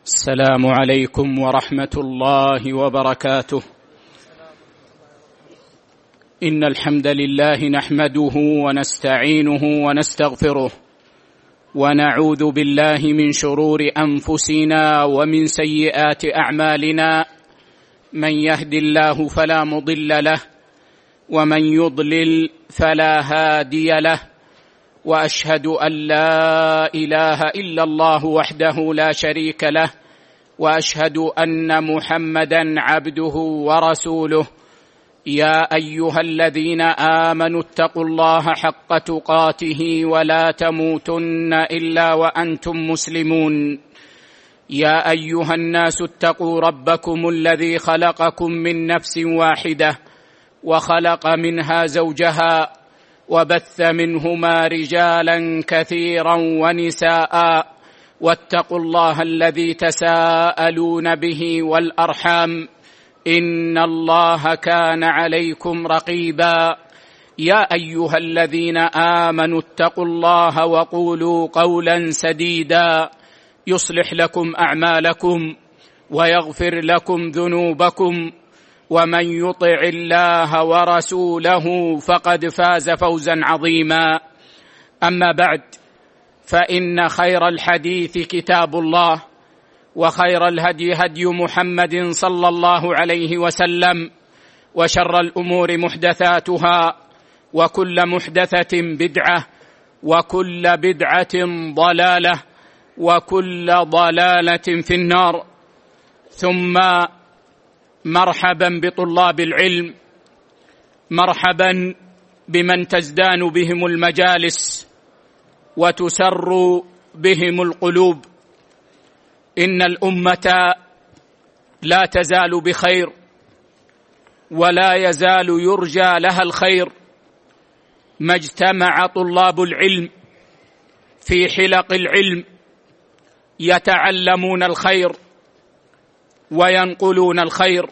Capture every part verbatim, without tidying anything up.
السلام عليكم ورحمة الله وبركاته. إن الحمد لله نحمده ونستعينه ونستغفره، ونعوذ بالله من شرور أنفسنا ومن سيئات أعمالنا. من يهد الله فلا مضل له، ومن يضلل فلا هادي له، وأشهد أن لا إله إلا الله وحده لا شريك له، وأشهد أن محمدًا عبده ورسوله. يا أيها الذين آمنوا اتقوا الله حق تقاته ولا تموتن إلا وأنتم مسلمون. يا أيها الناس اتقوا ربكم الذي خلقكم من نفس واحدة، وخلق منها زوجها، وبث منهما رجالا كثيرا ونساء، واتقوا الله الذي تساءلون به والأرحام، إن الله كان عليكم رقيبا. يا أيها الذين آمنوا اتقوا الله وقولوا قولا سديدا يصلح لكم أعمالكم ويغفر لكم ذنوبكم، ومن يطع الله ورسوله فقد فاز فوزا عظيما. أما بعد، فإن خير الحديث كتاب الله، وخير الهدي هدي محمد صلى الله عليه وسلم، وشر الأمور محدثاتها، وكل محدثة بدعة، وكل بدعة ضلالة، وكل ضلالة في النار. ثم مرحبا بطلاب العلم، مرحبا بمن تزدان بهم المجالس وتسر بهم القلوب. إن الأمة لا تزال بخير، ولا يزال يرجى لها الخير ما اجتمع طلاب العلم في حلق العلم يتعلمون الخير وينقلون الخير.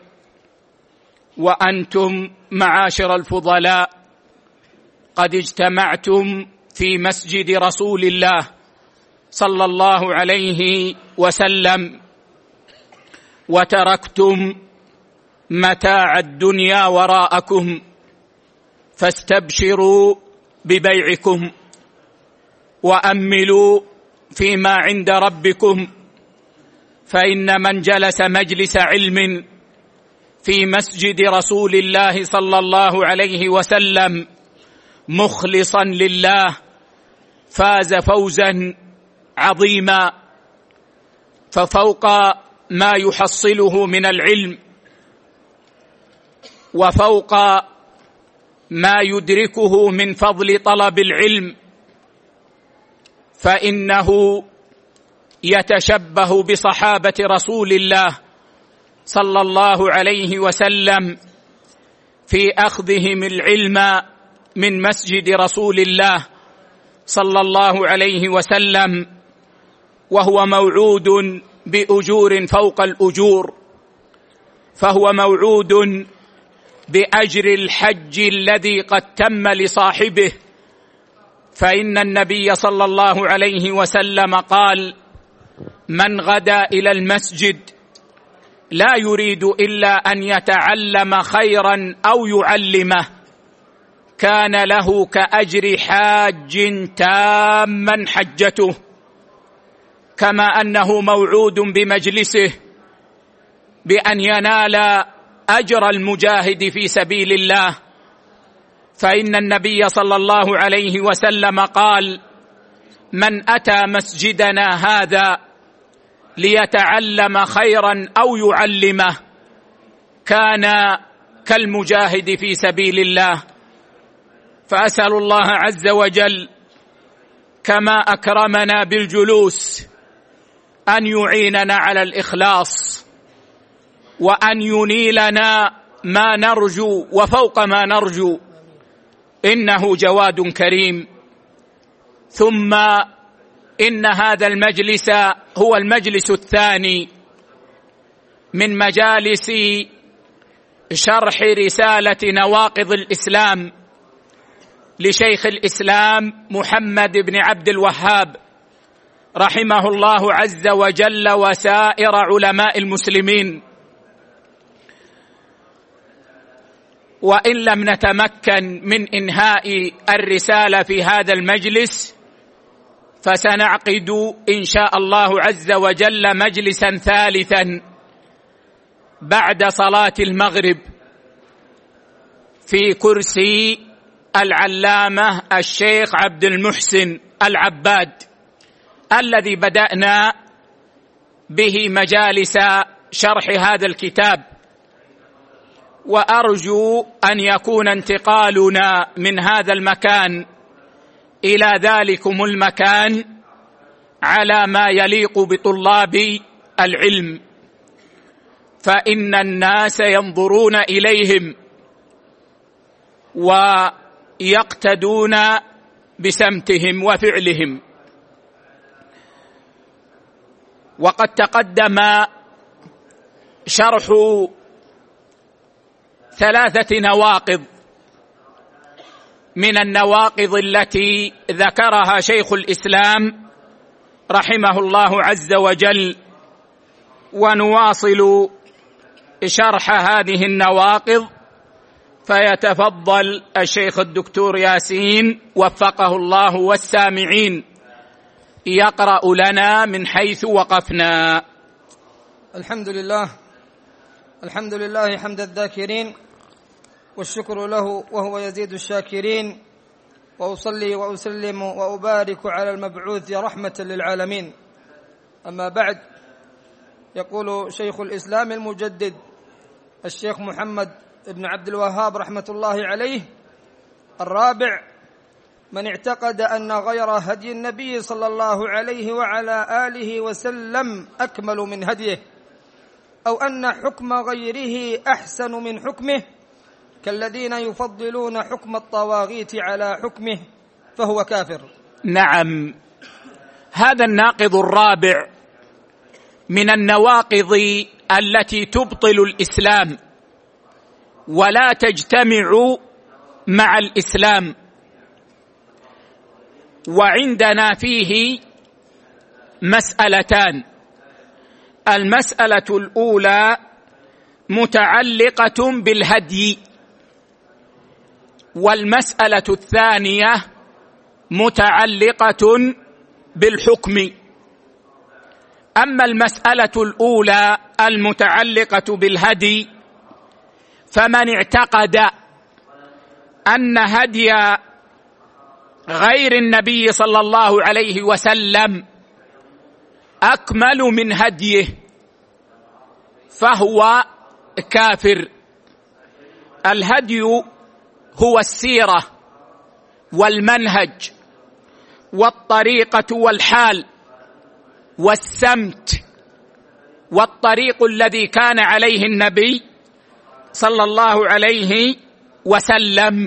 وأنتم معاشر الفضلاء قد اجتمعتم في مسجد رسول الله صلى الله عليه وسلم، وتركتم متاع الدنيا وراءكم، فاستبشروا ببيعكم، وأملوا فيما عند ربكم. فإن من جلس مجلس علم في مسجد رسول الله صلى الله عليه وسلم مخلصا لله فاز فوزا عظيما. ففوق ما يحصله من العلم، وفوق ما يدركه من فضل طلب العلم، فإنه يتشبه بصحابة رسول الله صلى الله عليه وسلم في أخذهم العلم من مسجد رسول الله صلى الله عليه وسلم، وهو موعود بأجور فوق الأجور. فهو موعود بأجر الحج الذي قد تم لصاحبه. فإن النبي صلى الله عليه وسلم قال: من غدا إلى المسجد لا يريد إلا أن يتعلم خيرا أو يعلمه كان له كأجر حاج تاما حجته. كما أنه موعود بمجلسه بأن ينال أجر المجاهد في سبيل الله. فإن النبي صلى الله عليه وسلم قال: من أتى مسجدنا هذا ليتعلم خيرا أو يعلمه كان كالمجاهد في سبيل الله. فأسأل الله عز وجل كما أكرمنا بالجلوس أن يعيننا على الإخلاص، وأن ينيلنا ما نرجو وفوق ما نرجو، إنه جواد كريم. ثم إن هذا المجلس هو المجلس الثاني من مجالس شرح رسالة نواقض الإسلام لشيخ الإسلام محمد بن عبد الوهاب رحمه الله عز وجل وسائر علماء المسلمين. وإن لم نتمكن من إنهاء الرسالة في هذا المجلس فسنعقد إن شاء الله عز وجل مجلسا ثالثا بعد صلاة المغرب في كرسي العلامة الشيخ عبد المحسن العباد الذي بدأنا به مجالس شرح هذا الكتاب، وأرجو أن يكون انتقالنا من هذا المكان إلى ذلكم المكان على ما يليق بطلاب العلم، فإن الناس ينظرون إليهم ويقتدون بسمتهم وفعلهم. وقد تقدم شرح ثلاثة نواقض من النواقض التي ذكرها شيخ الإسلام رحمه الله عز وجل، ونواصل شرح هذه النواقض، فيتفضل الشيخ الدكتور ياسين وفقه الله والسامعين يقرأ لنا من حيث وقفنا. الحمد لله الحمد لله حمد الذاكرين، والشكر له وهو يزيد الشاكرين، وأصلي وأسلم وأبارك على المبعوث رحمة للعالمين. أما بعد، يقول شيخ الإسلام المجدد الشيخ محمد بن عبد الوهاب رحمة الله عليه: الرابع: من اعتقد أن غير هدي النبي صلى الله عليه وعلى آله وسلم أكمل من هديه، أو أن حكم غيره أحسن من حكمه، كالذين يفضلون حكم الطواغيت على حكمه، فهو كافر. نعم، هذا الناقض الرابع من النواقض التي تبطل الإسلام ولا تجتمع مع الإسلام، وعندنا فيه مسألتان. المسألة الأولى متعلقة بالهدي، والمسألة الثانية متعلقة بالحكم. أما المسألة الأولى المتعلقة بالهدي، فمن اعتقد أن هدي غير النبي صلى الله عليه وسلم أكمل من هديه فهو كافر. الهدي هو السيرة والمنهج والطريقة والحال والسمت والطريق الذي كان عليه النبي صلى الله عليه وسلم،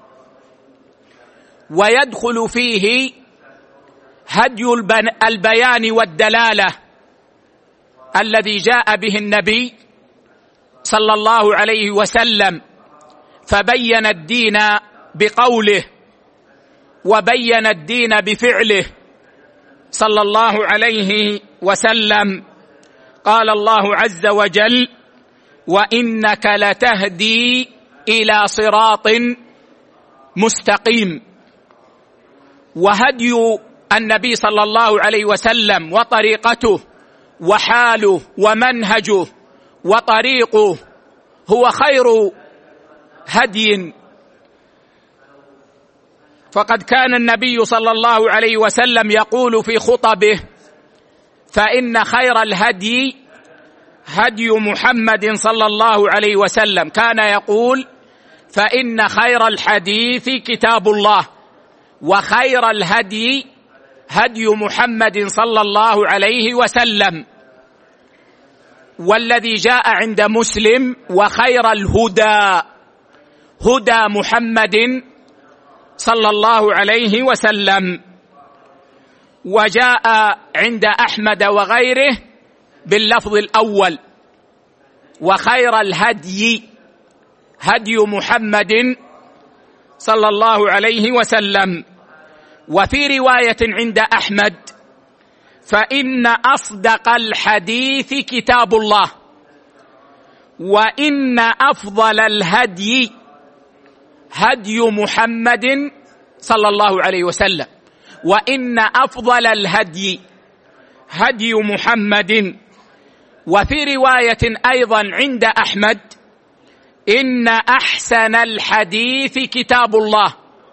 ويدخل فيه هدي البيان والدلالة الذي جاء به النبي صلى الله عليه وسلم، فبين الدين بقوله وبين الدين بفعله صلى الله عليه وسلم. قال الله عز وجل: وإنك لتهدي إلى صراط مستقيم. وهدي النبي صلى الله عليه وسلم وطريقته وحاله ومنهجه وطريقه هو خير هدي، فقد كان النبي صلى الله عليه وسلم يقول في خطبه: فإن خير الهدي هدي محمد صلى الله عليه وسلم. كان يقول: فإن خير الحديث كتاب الله، وخير الهدي هدي محمد صلى الله عليه وسلم. والذي جاء عند مسلم: وخير الهدى هدى محمد صلى الله عليه وسلم. وجاء عند أحمد وغيره باللفظ الأول: وخير الهدي هدي محمد صلى الله عليه وسلم. وفي رواية عند أحمد: فإن أصدق الحديث كتاب الله، وإن أفضل الهدي هدي محمد صلى الله عليه وسلم، وإن أفضل الهدي هدي محمد. وفي رواية أيضا عند أحمد: إن أحسن الحديث كتاب الله،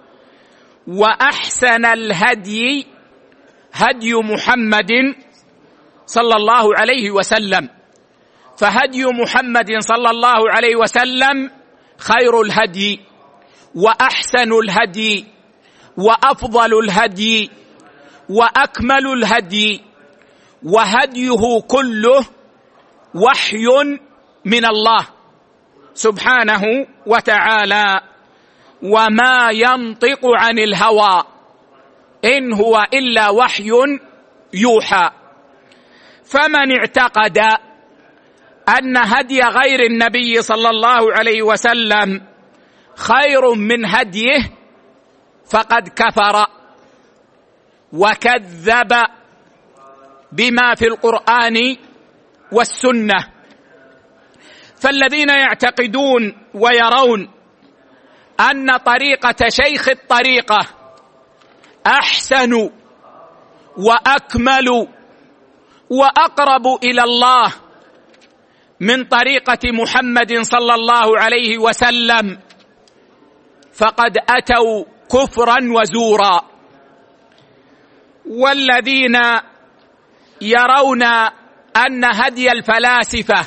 وأحسن الهدي هدي محمد صلى الله عليه وسلم. فهدي محمد صلى الله عليه وسلم خير الهدي، وأحسن الهدي، وأفضل الهدي، وأكمل الهدي، وهديه كله وحي من الله سبحانه وتعالى، وما ينطق عن الهوى إن هو إلا وحي يوحى. فمن اعتقد أن هدي غير النبي صلى الله عليه وسلم خير من هديه فقد كفر وكذب بما في القرآن والسنة. فالذين يعتقدون ويرون أن طريقة شيخ الطريقة أحسن وأكمل وأقرب إلى الله من طريقة محمد صلى الله عليه وسلم فقد أتوا كفرا وزورا. والذين يرون أن هدي الفلاسفة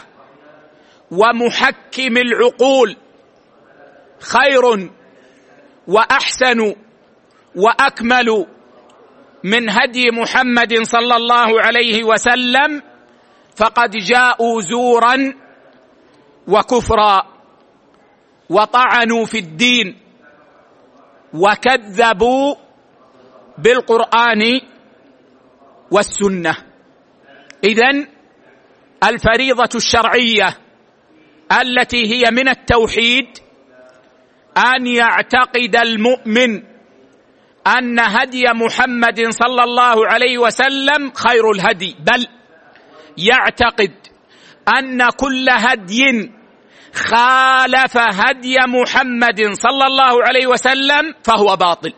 ومحكم العقول خير وأحسن وأكمل من هدي محمد صلى الله عليه وسلم فقد جاءوا زورا وكفرا، وطعنوا في الدين، وكذبوا بالقرآن والسنة. إذن الفريضة الشرعية التي هي من التوحيد أن يعتقد المؤمن أن هدي محمد صلى الله عليه وسلم خير الهدي، بل يعتقد أن كل هدي خالف هدي محمد صلى الله عليه وسلم فهو باطل.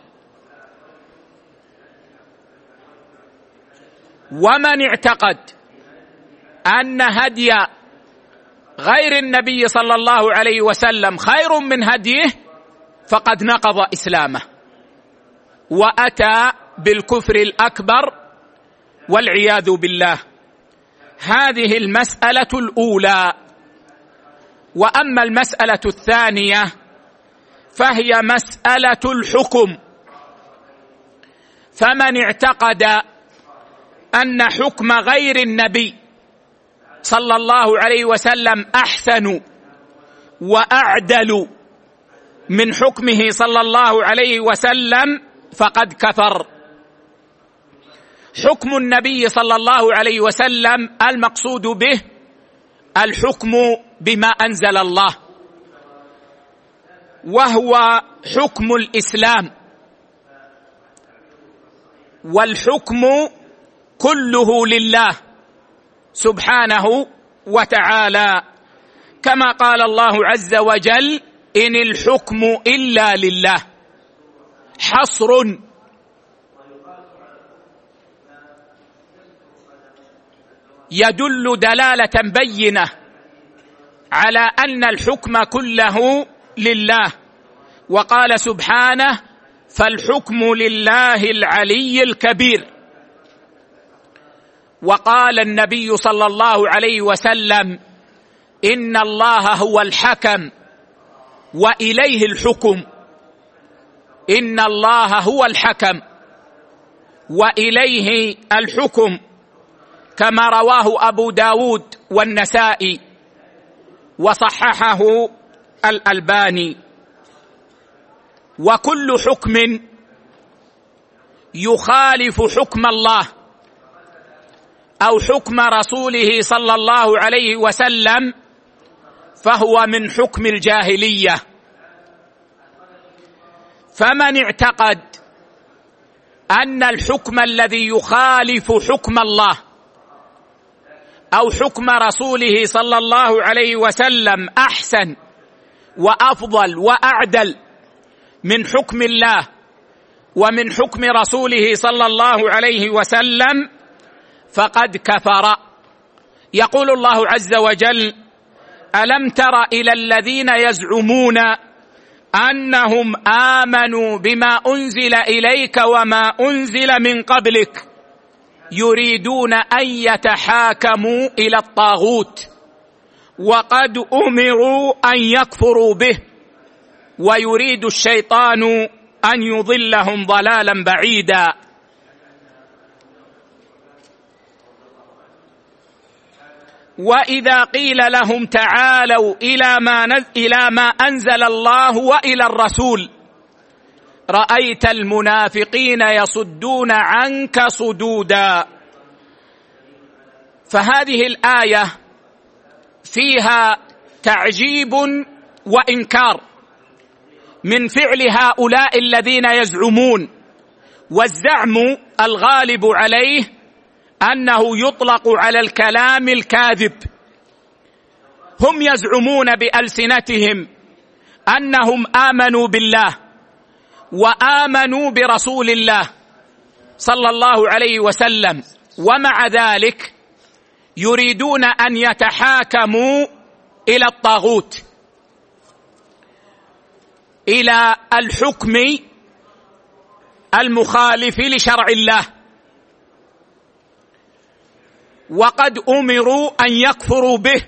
ومن اعتقد أن هدي غير النبي صلى الله عليه وسلم خير من هديه فقد نقض إسلامه وأتى بالكفر الأكبر والعياذ بالله. هذه المسألة الأولى. وأما المسألة الثانية فهي مسألة الحكم. فمن اعتقد أن حكم غير النبي صلى الله عليه وسلم أحسن وأعدل من حكمه صلى الله عليه وسلم فقد كفر. حكم النبي صلى الله عليه وسلم المقصود به الحكم بما أنزل الله، وهو حكم الإسلام، والحكم كله لله سبحانه وتعالى، كما قال الله عز وجل: إن الحكم إلا لله. حصر يدل دلالة بينة على أن الحكم كله لله. وقال سبحانه: فالحكم لله العلي الكبير. وقال النبي صلى الله عليه وسلم: إن الله هو الحكم وإليه الحكم. إن الله هو الحكم وإليه الحكم، كما رواه أبو داود والنسائي وصححه الألباني. وكل حكم يخالف حكم الله أو حكم رسوله صلى الله عليه وسلم فهو من حكم الجاهلية. فمن اعتقد أن الحكم الذي يخالف حكم الله أو حكم رسوله صلى الله عليه وسلم أحسن وأفضل وأعدل من حكم الله ومن حكم رسوله صلى الله عليه وسلم فقد كفر. يقول الله عز وجل: ألم تر إلى الذين يزعمون أنهم آمنوا بما أنزل إليك وما أنزل من قبلك يريدون أن يتحاكموا إلى الطاغوت وقد أمروا أن يكفروا به ويريد الشيطان أن يضلهم ضلالا بعيدا. وإذا قيل لهم تعالوا إلى ما, إلى ما أنزل الله وإلى الرسول رأيت المنافقين يصدون عنك صدودا. فهذه الآية فيها تعجيب وإنكار من فعل هؤلاء الذين يزعمون، والزعم الغالب عليه أنه يطلق على الكلام الكاذب. هم يزعمون بألسنتهم أنهم آمنوا بالله وآمنوا برسول الله صلى الله عليه وسلم، ومع ذلك يريدون أن يتحاكموا إلى الطاغوت، إلى الحكم المخالف لشرع الله، وقد أمروا أن يكفروا به.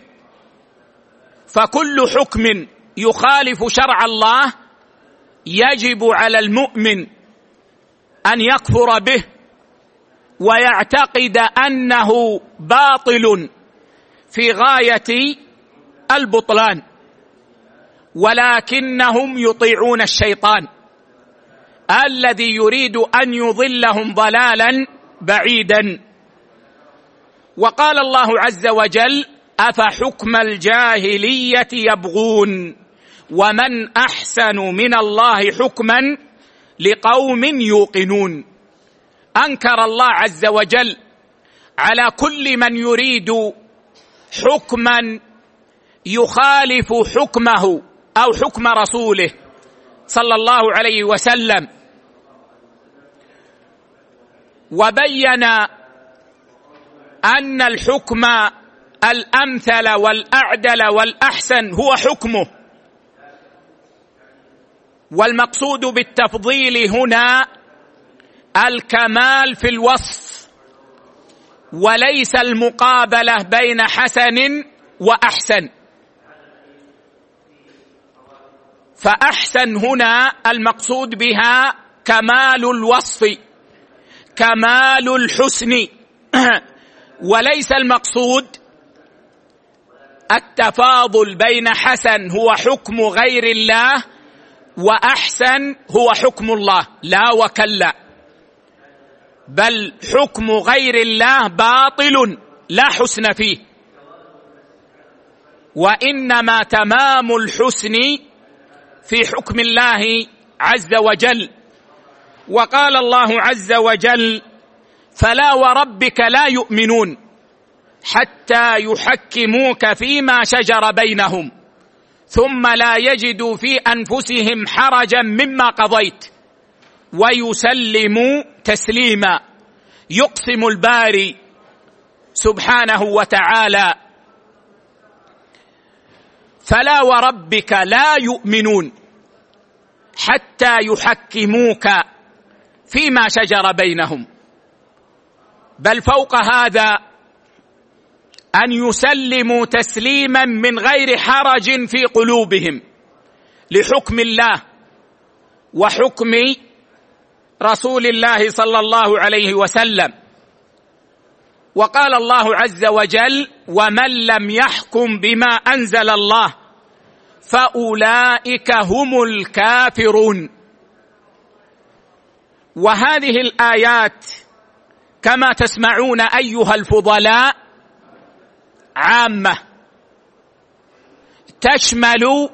فكل حكم يخالف شرع الله يجب على المؤمن أن يكفر به ويعتقد أنه باطل في غاية البطلان، ولكنهم يطيعون الشيطان الذي يريد أن يضلهم ضلالا بعيدا. وقال الله عز وجل: أفحكم الجاهلية يبغون ومن أحسن من الله حكما لقوم يوقنون. أنكر الله عز وجل على كل من يريد حكما يخالف حكمه أو حكم رسوله صلى الله عليه وسلم، وبين أن الحكم الأمثل والأعدل والأحسن هو حكمه. والمقصود بالتفضيل هنا الكمال في الوصف وليس المقابلة بين حسن وأحسن. فأحسن هنا المقصود بها كمال الوصف، كمال الحسن، وليس المقصود التفاضل بين حسن هو حكم غير الله وأحسن هو حكم الله، لا وكلا، بل حكم غير الله باطل لا حسن فيه، وإنما تمام الحسن في حكم الله عز وجل. وقال الله عز وجل: فلا وربك لا يؤمنون حتى يحكموك فيما شجر بينهم ثم لا يجدوا في أنفسهم حرجا مما قضيت ويسلموا تسليما. يقسم الباري سبحانه وتعالى: فلا وربك لا يؤمنون حتى يحكموك فيما شجر بينهم، بل فوق هذا أن يسلموا تسليما من غير حرج في قلوبهم لحكم الله وحكم رسول الله صلى الله عليه وسلم. وقال الله عز وجل: ومن لم يحكم بما أنزل الله فأولئك هم الكافرون. وهذه الآيات كما تسمعون أيها الفضلاء عامة، تشمل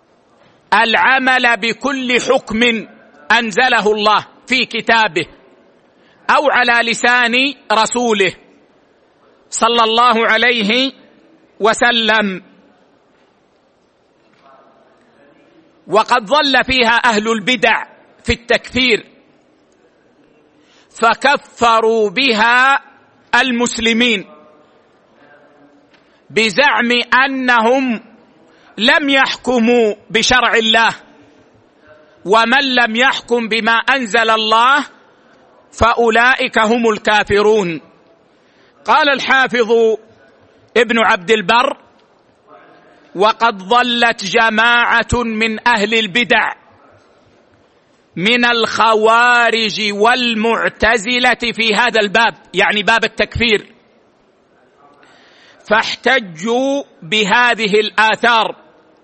العمل بكل حكم أنزله الله في كتابه أو على لسان رسوله صلى الله عليه وسلم. وقد ظل فيها أهل البدع في التكفير، فكفروا بها المسلمين بزعم أنهم لم يحكموا بشرع الله، ومن لم يحكم بما أنزل الله فأولئك هم الكافرون. قال الحافظ ابن عبد البر: وقد ظلت جماعة من أهل البدع من الخوارج والمعتزلة في هذا الباب، يعني باب التكفير، فاحتجوا بهذه الآثار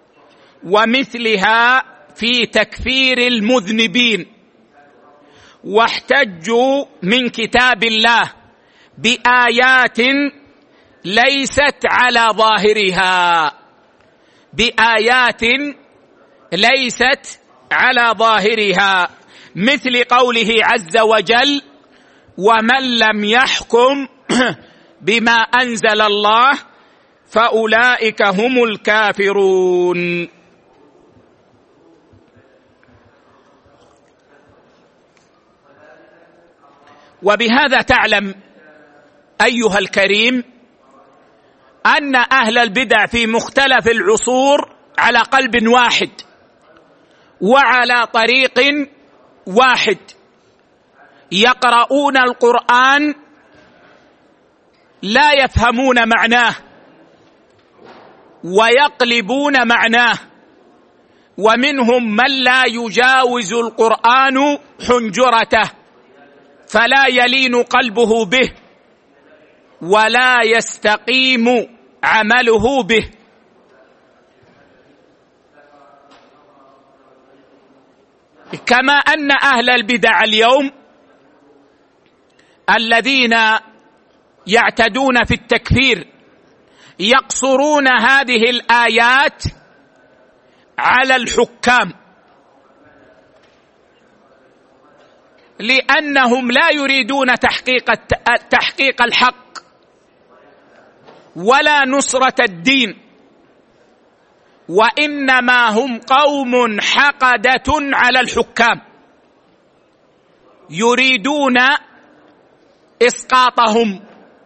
ومثلها في تكفير المذنبين، واحتجوا من كتاب الله بآيات ليست على ظاهرها بآيات ليست على ظاهرها مثل قوله عز وجل: ومن لم يحكم بما أنزل الله فأولئك هم الكافرون. وبهذا تعلم أيها الكريم أن أهل البدع في مختلف العصور على قلب واحد وعلى طريق واحد، يقرؤون القرآن لا يفهمون معناه ويقلبون معناه، ومنهم من لا يجاوز القرآن حنجرته فلا يلين قلبه به ولا يستقيم عمله به. كما أن أهل البدع اليوم الذين يعتدون في التكفير يقصرون هذه الآيات على الحكام، لأنهم لا يريدون تحقيق تحقيق الحق ولا نصرة الدين، وإنما هم قوم حقدة على الحكام يريدون إسقاطهم،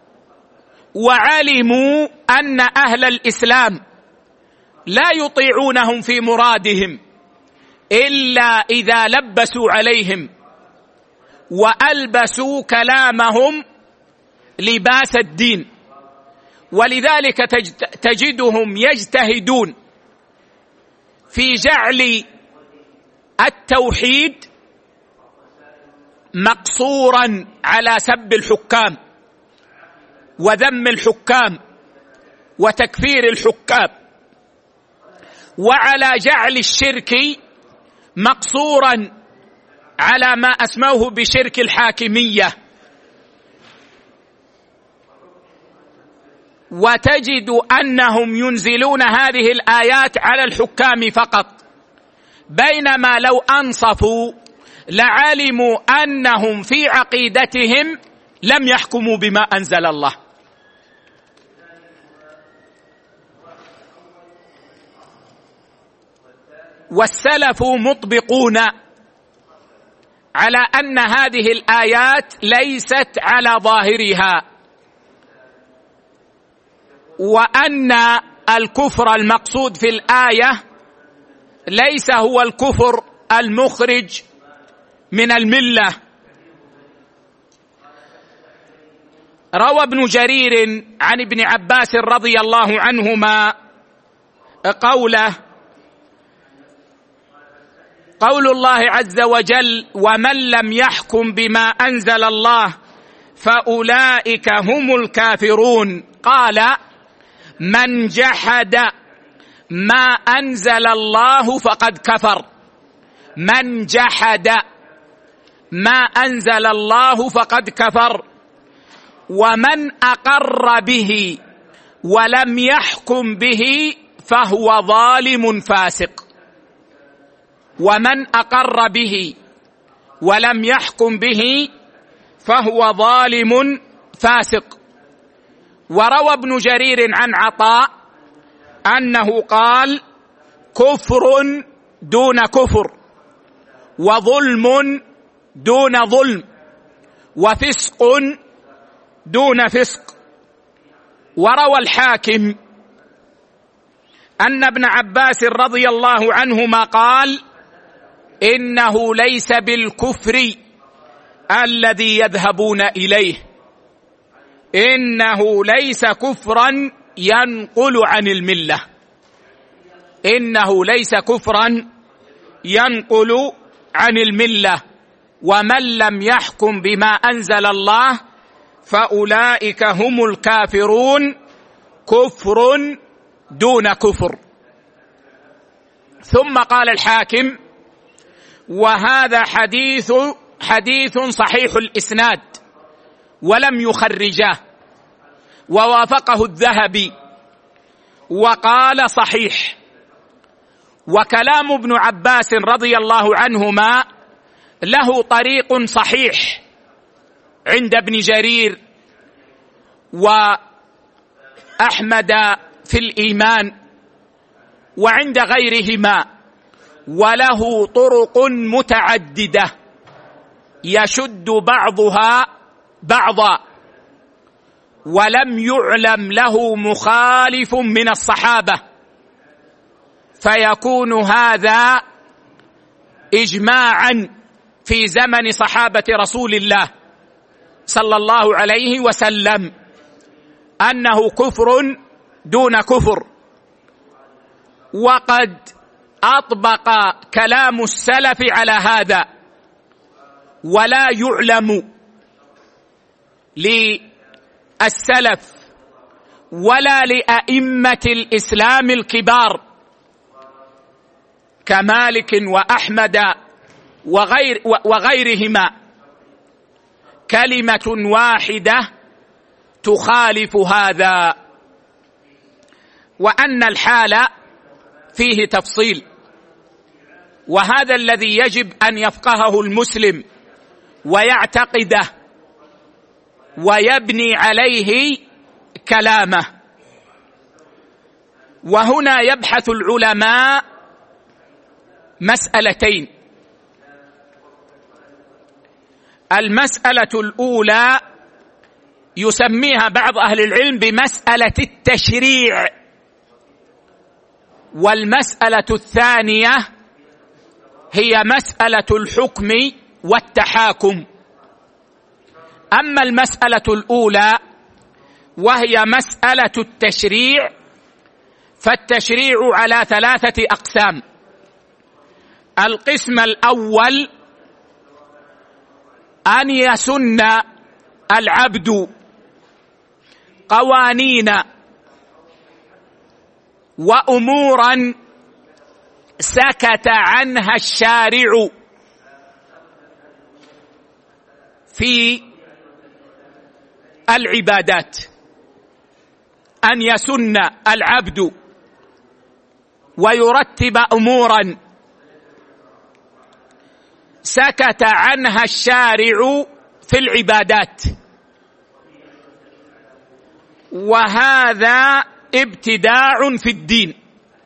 وعلموا أن أهل الإسلام لا يطيعونهم في مرادهم إلا إذا لبسوا عليهم وألبسوا كلامهم لباس الدين، ولذلك تجدهم يجتهدون في جعل التوحيد مقصورا على سب الحكام وذم الحكام وتكفير الحكام، وعلى جعل الشرك مقصورا على ما أسموه بشرك الحاكمية. وتجد أنهم ينزلون هذه الآيات على الحكام فقط، بينما لو أنصفوا لعلموا أنهم في عقيدتهم لم يحكموا بما أنزل الله. والسلف مطبقون على أن هذه الآيات ليست على ظاهرها، وأن الكفر المقصود في الآية ليس هو الكفر المخرج من الملة. روى ابن جرير عن ابن عباس رضي الله عنهما قوله: قول الله عز وجل: ومن لم يحكم بما أنزل الله فأولئك هم الكافرون. قال: من جحد ما أنزل الله فقد كفر. من جحد ما أنزل الله فقد كفر، ومن أقر به ولم يحكم به فهو ظالم فاسق. ومن أقر به ولم يحكم به فهو ظالم فاسق. وروى ابن جرير عن عطاء أنه قال: كفر دون كفر، وظلم دون ظلم، وفسق دون فسق. وروى الحاكم أن ابن عباس رضي الله عنهما قال: إنه ليس بالكفر الذي يذهبون إليه، إنه ليس كفرا ينقل عن الملة، إنه ليس كفرا ينقل عن الملة. ومن لم يحكم بما أنزل الله فأولئك هم الكافرون، كفر دون كفر. ثم قال الحاكم: وهذا حديث حديث صحيح الإسناد ولم يخرجاه، ووافقه الذهبي وقال صحيح. وكلام ابن عباس رضي الله عنهما له طريق صحيح عند ابن جرير وأحمد في الإيمان وعند غيرهما، وله طرق متعددة يشد بعضها بعضا، ولم يعلم له مخالف من الصحابة، فيكون هذا إجماعا في زمن صحابة رسول الله صلى الله عليه وسلم أنه كفر دون كفر. وقد أطبق كلام السلف على هذا، ولا يعلم للسلف ولا لأئمة الإسلام الكبار كمالك وأحمد وغير وغيرهما كلمة واحدة تخالف هذا، وأن الحال فيه تفصيل، وهذا الذي يجب أن يفقهه المسلم ويعتقده ويبني عليه كلامه. وهنا يبحث العلماء مسألتين: المسألة الأولى يسميها بعض أهل العلم بمسألة التشريع، والمسألة الثانية هي مسألة الحكم والتحاكم. أما المسألة الأولى وهي مسألة التشريع، فالتشريع على ثلاثة أقسام. القسم الأول أن يسن العبد قوانين وأمورا سكت عنها الشارع في العبادات، أن يسن العبد ويرتب أمورا سكت عنها الشارع في العبادات، وهذا ابتداع في الدين.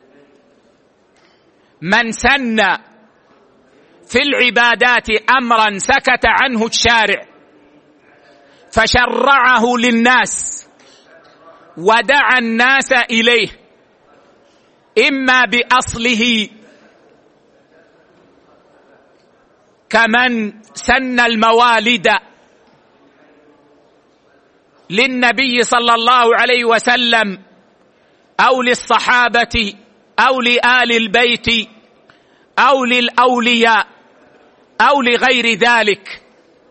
من سن في العبادات أمرا سكت عنه الشارع فشرعه للناس ودعا الناس إليه، إما بأصله كمن سن الموالد للنبي صلى الله عليه وسلم أو للصحابة أو لآل البيت أو للأولياء أو لغير ذلك،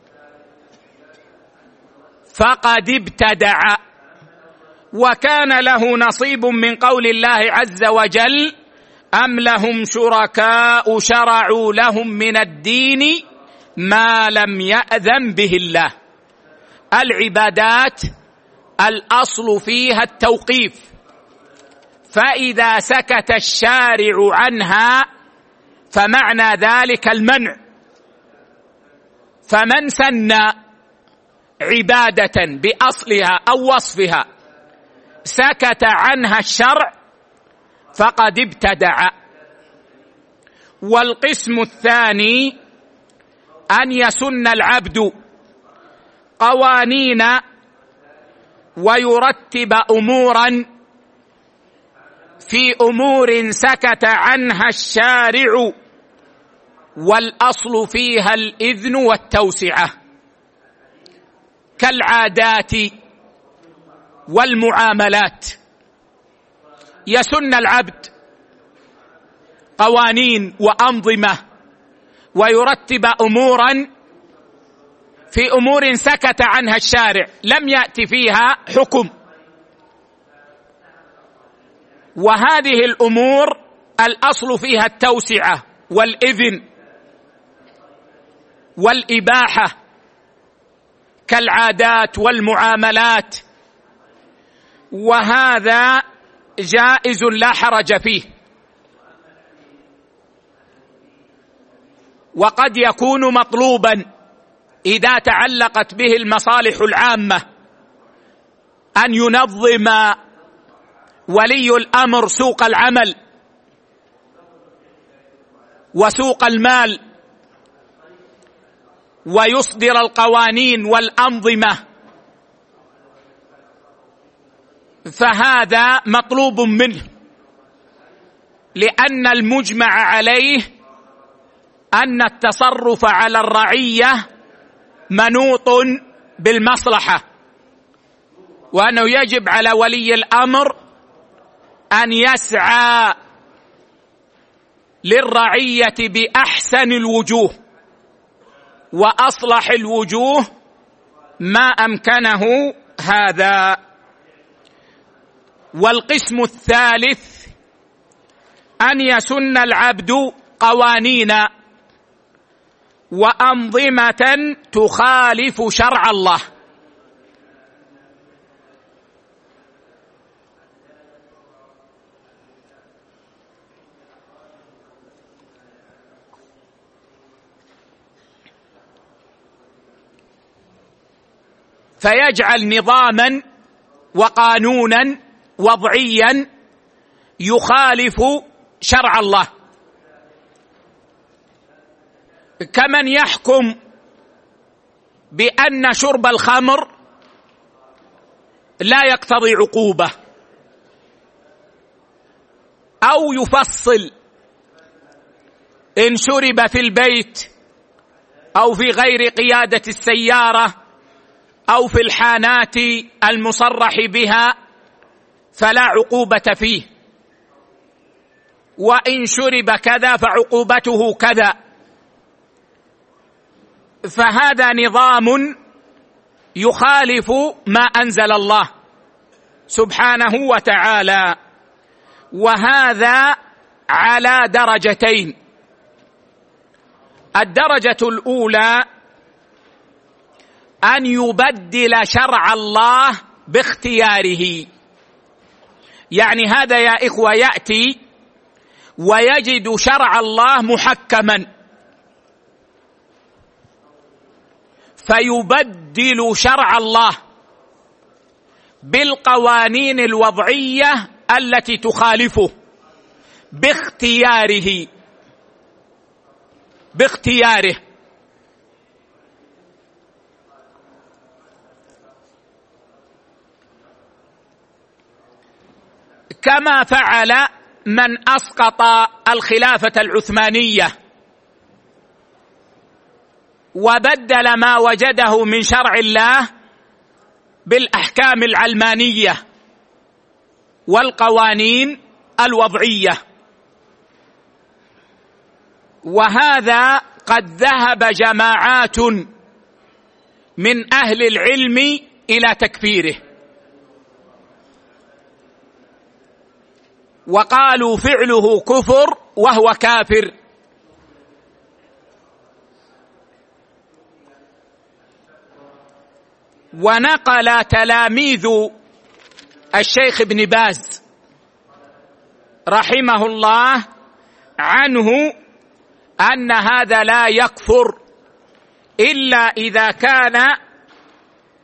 فقد ابتدع وكان له نصيب من قول الله عز وجل: أم لهم شركاء شرعوا لهم من الدين ما لم يأذن به الله. العبادات الأصل فيها التوقيف، فإذا سكت الشارع عنها فمعنى ذلك المنع. فمن سن عبادة بأصلها أو وصفها سكت عنها الشرع فقد ابتدع. والقسم الثاني أن يسن العبد قوانين ويرتب أمورا في أمور سكت عنها الشارع والأصل فيها الإذن والتوسعة، كالعادات والمعاملات. يسن العبد قوانين وأنظمة ويرتب أمورا في أمور سكت عنها الشارع لم يأتي فيها حكم، وهذه الأمور الأصل فيها التوسعة والإذن والإباحة، كالعادات والمعاملات، وهذا جائز لا حرج فيه. وقد يكون مطلوبا إذا تعلقت به المصالح العامة أن ينظم ولي الأمر سوق العمل وسوق المال ويصدر القوانين والأنظمة، فهذا مطلوب منه، لأن المجمع عليه أن التصرف على الرعية منوط بالمصلحة، وأنه يجب على ولي الأمر أن يسعى للرعية بأحسن الوجوه وأصلح الوجوه ما أمكنه هذا. والقسم الثالث أن يسن العبد قوانين وأنظمة تخالف شرع الله. فيجعل نظاما وقانونا وضعيا يخالف شرع الله، كمن يحكم بأن شرب الخمر لا يقتضي عقوبة، أو يفصل إن شرب في البيت أو في غير قيادة السيارة أو في الحانات المصرح بها فلا عقوبة فيه، وإن شرب كذا فعقوبته كذا. فهذا نظام يخالف ما أنزل الله سبحانه وتعالى، وهذا على درجتين. الدرجة الأولى أن يبدل شرع الله باختياره، يعني هذا يا إخوة يأتي ويجد شرع الله محكما فيبدل شرع الله بالقوانين الوضعية التي تخالفه باختياره باختياره كما فعل من أسقط الخلافة العثمانية وبدل ما وجده من شرع الله بالأحكام العلمانية والقوانين الوضعية. وهذا قد ذهب جماعات من أهل العلم إلى تكفيره، وقالوا فعله كفر وهو كافر. ونقل تلاميذ الشيخ ابن باز رحمه الله عنه أن هذا لا يكفر إلا إذا كان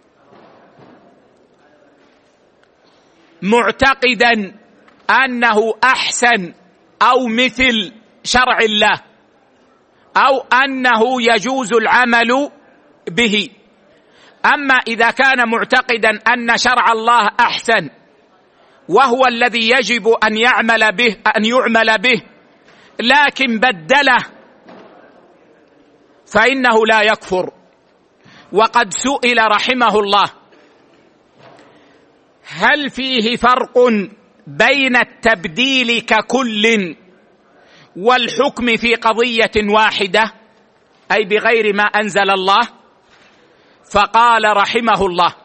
معتقدا أنه أحسن أو مثل شرع الله أو أنه يجوز العمل به. أما إذا كان معتقدا أن شرع الله أحسن وهو الذي يجب أن يعمل به أن يعمل به لكن بدله فإنه لا يكفر. وقد سئل رحمه الله: هل فيه فرق بين التبديل ككل والحكم في قضية واحدة أي بغير ما أنزل الله؟ فقال رحمه الله: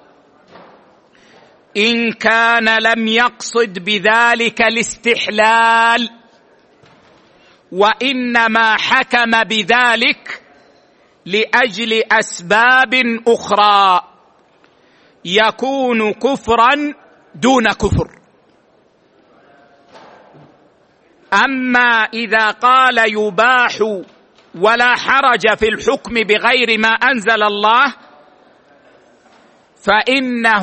إن كان لم يقصد بذلك الاستحلال وإنما حكم بذلك لأجل أسباب أخرى يكون كفرا دون كفر. أما إذا قال يباح ولا حرج في الحكم بغير ما أنزل الله فإنه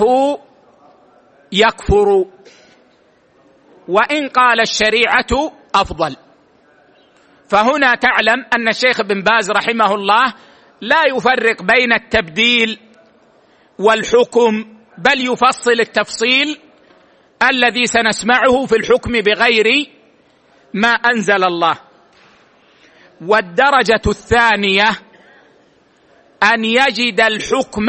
يكفر، وإن قال الشريعة أفضل. فهنا تعلم أن الشيخ بن باز رحمه الله لا يفرق بين التبديل والحكم، بل يفصل التفصيل الذي سنسمعه في الحكم بغير ما أنزل الله. والدرجة الثانية أن يجد الحكم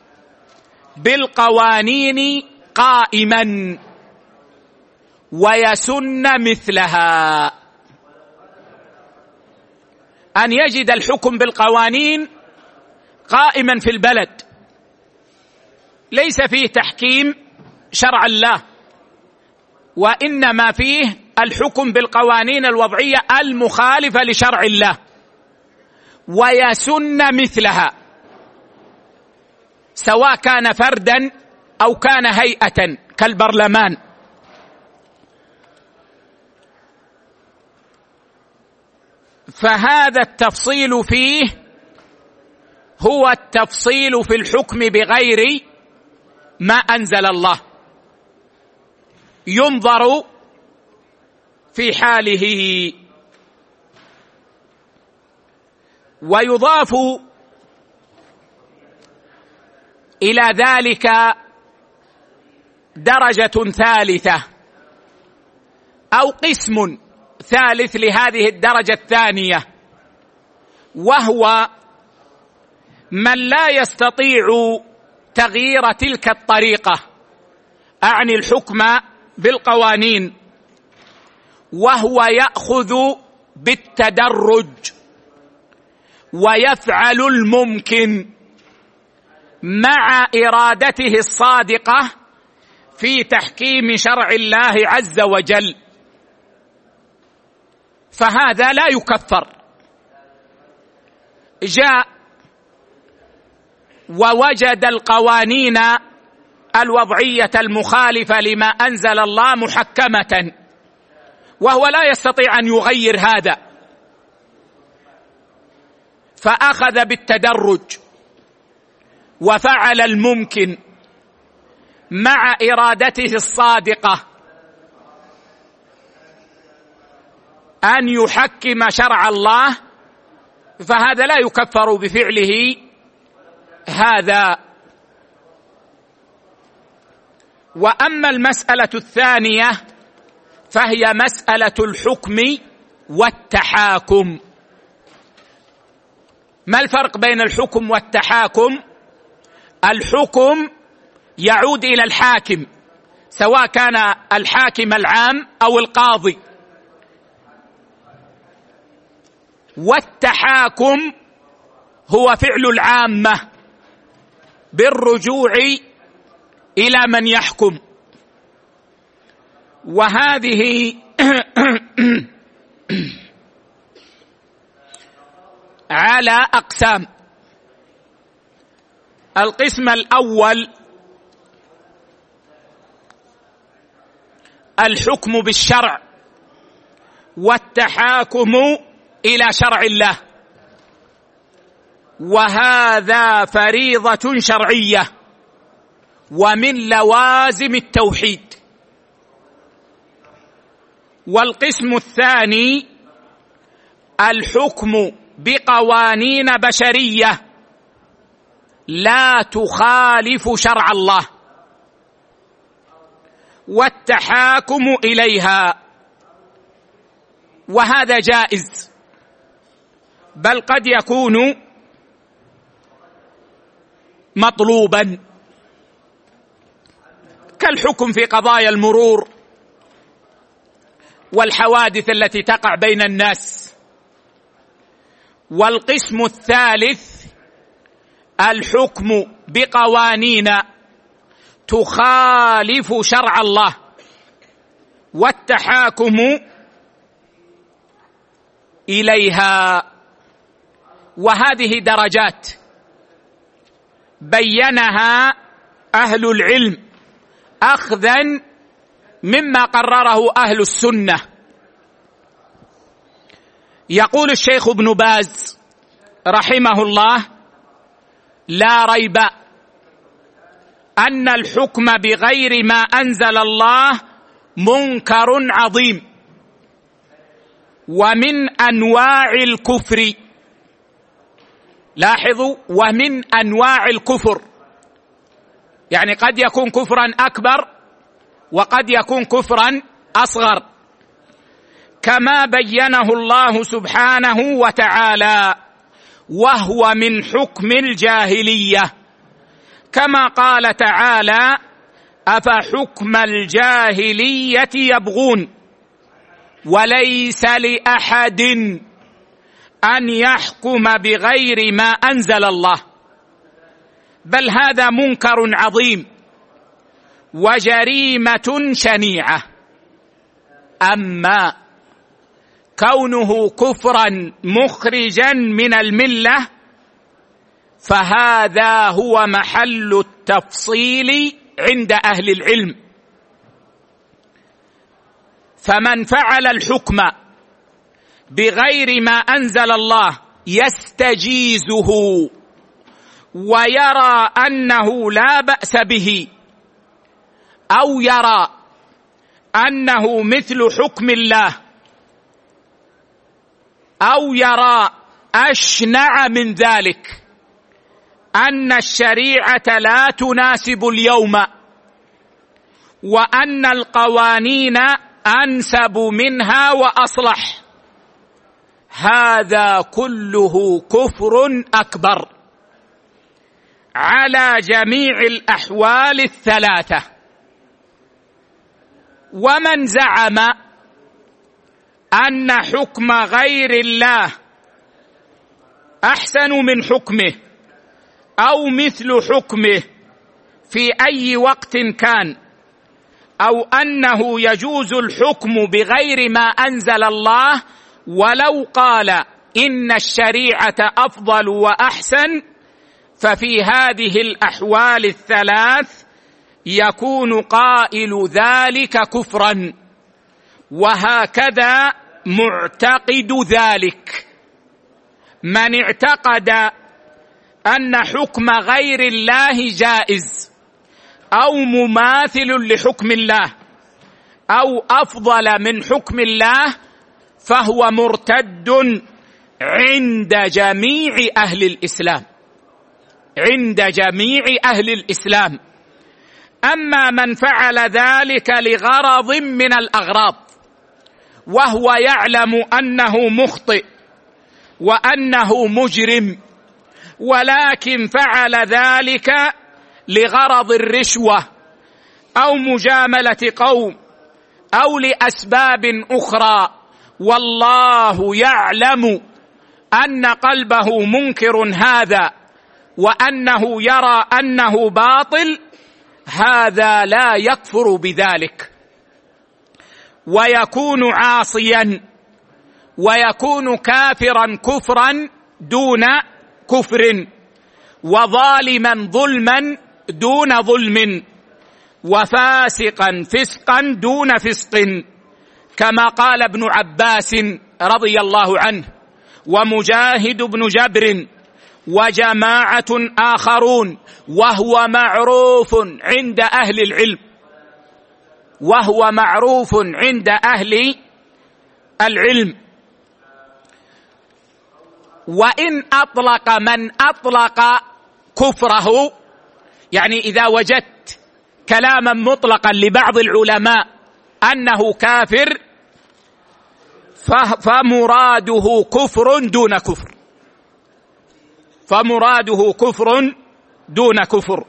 بالقوانين قائما ويسن مثلها. أن يجد الحكم بالقوانين قائما في البلد ليس فيه تحكيم شرع الله، وإنما فيه الحكم بالقوانين الوضعية المخالفة لشرع الله، ويسن مثلها سواء كان فردا أو كان هيئة كالبرلمان. فهذا التفصيل فيه هو التفصيل في الحكم بغير ما أنزل الله، ينظر في حاله. ويضاف إلى ذلك درجة ثالثة أو قسم ثالث لهذه الدرجة الثانية، وهو من لا يستطيع تغيير تلك الطريقة، أعني الحكم بالقوانين، وهو يأخذ بالتدرج ويفعل الممكن مع إرادته الصادقة في تحكيم شرع الله عز وجل، فهذا لا يكفر. جاء ووجد القوانين الوضعية المخالفة لما أنزل الله محكمة، وهو لا يستطيع أن يغير هذا، فأخذ بالتدرج وفعل الممكن مع إرادته الصادقة أن يحكم شرع الله، فهذا لا يكفر بفعله هذا. وأما المسألة الثانية فهي مسألة الحكم والتحاكم. ما الفرق بين الحكم والتحاكم؟ الحكم يعود إلى الحاكم، سواء كان الحاكم العام أو القاضي، والتحاكم هو فعل العامة بالرجوع إلى من يحكم. وهذه على أقسام. القسم الأول الحكم بالشرع والتحاكم إلى شرع الله، وهذا فريضة شرعية ومن لوازم التوحيد. والقسم الثاني الحكم بقوانين بشرية لا تخالف شرع الله والتحاكم إليها، وهذا جائز، بل قد يكون مطلوبا، كالحكم في قضايا المرور والحوادث التي تقع بين الناس. والقسم الثالث الحكم بقوانين تخالف شرع الله والتحاكم إليها، وهذه درجات بينها أهل العلم أخذا مما قرره أهل السنة. يقول الشيخ ابن باز رحمه الله: لا ريب أن الحكم بغير ما أنزل الله منكر عظيم ومن أنواع الكفر. لاحظوا، ومن أنواع الكفر، يعني قد يكون كفرا أكبر وقد يكون كفرا أصغر، كما بينه الله سبحانه وتعالى، وهو من حكم الجاهلية، كما قال تعالى: أفحكم الجاهلية يبغون وليس لأحد أن يحكم بغير ما أنزل الله. بل هذا منكر عظيم وجريمة شنيعة. أما كونه كفرا مخرجا من الملة فهذا هو محل التفصيل عند أهل العلم. فمن فعل الحكم بغير ما أنزل الله يستجيزه ويرى أنه لا بأس به، أو يرى أنه مثل حكم الله، أو يرى أشنع من ذلك أن الشريعة لا تناسب اليوم وأن القوانين أنسب منها وأصلح، هذا كله كفر أكبر على جميع الأحوال الثلاثة. ومن زعم أن حكم غير الله أحسن من حكمه أو مثل حكمه في أي وقت كان، أو أنه يجوز الحكم بغير ما أنزل الله ولو قال إن الشريعة أفضل وأحسن، ففي هذه الأحوال الثلاث يكون قائل ذلك كفرا، وهكذا معتقد ذلك. من اعتقد أن حكم غير الله جائز أو مماثل لحكم الله أو أفضل من حكم الله فهو مرتد عند جميع أهل الإسلام، عند جميع أهل الإسلام. أما من فعل ذلك لغرض من الأغراض وهو يعلم أنه مخطئ وأنه مجرم، ولكن فعل ذلك لغرض الرشوة أو مجاملة قوم أو لأسباب أخرى، والله يعلم أن قلبه منكر هذا وأنه يرى أنه باطل، هذا لا يكفر بذلك ويكون عاصيا ويكون كافرا كفرا دون كفر، وظالما ظلما دون ظلم، وفاسقا فسقا دون فسق، كما قال ابن عباس رضي الله عنه ومجاهد بن جبر وجماعة آخرون، وهو معروف عند أهل العلم وهو معروف عند أهل العلم. وإن أطلق من أطلق كفره، يعني إذا وجدت كلاما مطلقا لبعض العلماء أنه كافر فمراده كفر دون كفر، فمراده كفر دون كفر.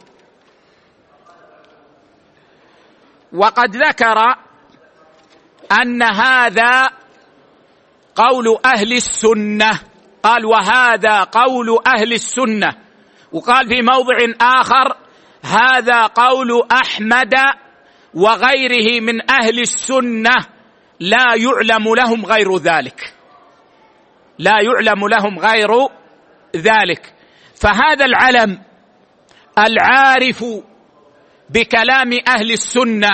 وقد ذكر أن هذا قول أهل السنة، قال وهذا قول أهل السنة، وقال في موضع آخر هذا قول أحمد وغيره من أهل السنة لا يعلم لهم غير ذلك، لا يعلم لهم غير ذلك. فهذا العلم العارف بكلام أهل السنة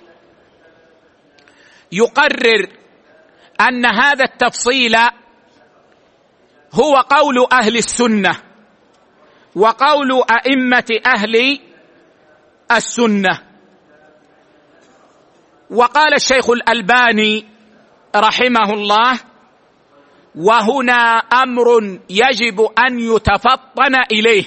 يقرر أن هذا التفصيل هو قول أهل السنة وقول أئمة أهل السنة. وقال الشيخ الألباني رحمه الله: وهنا أمر يجب أن يتفطن إليه،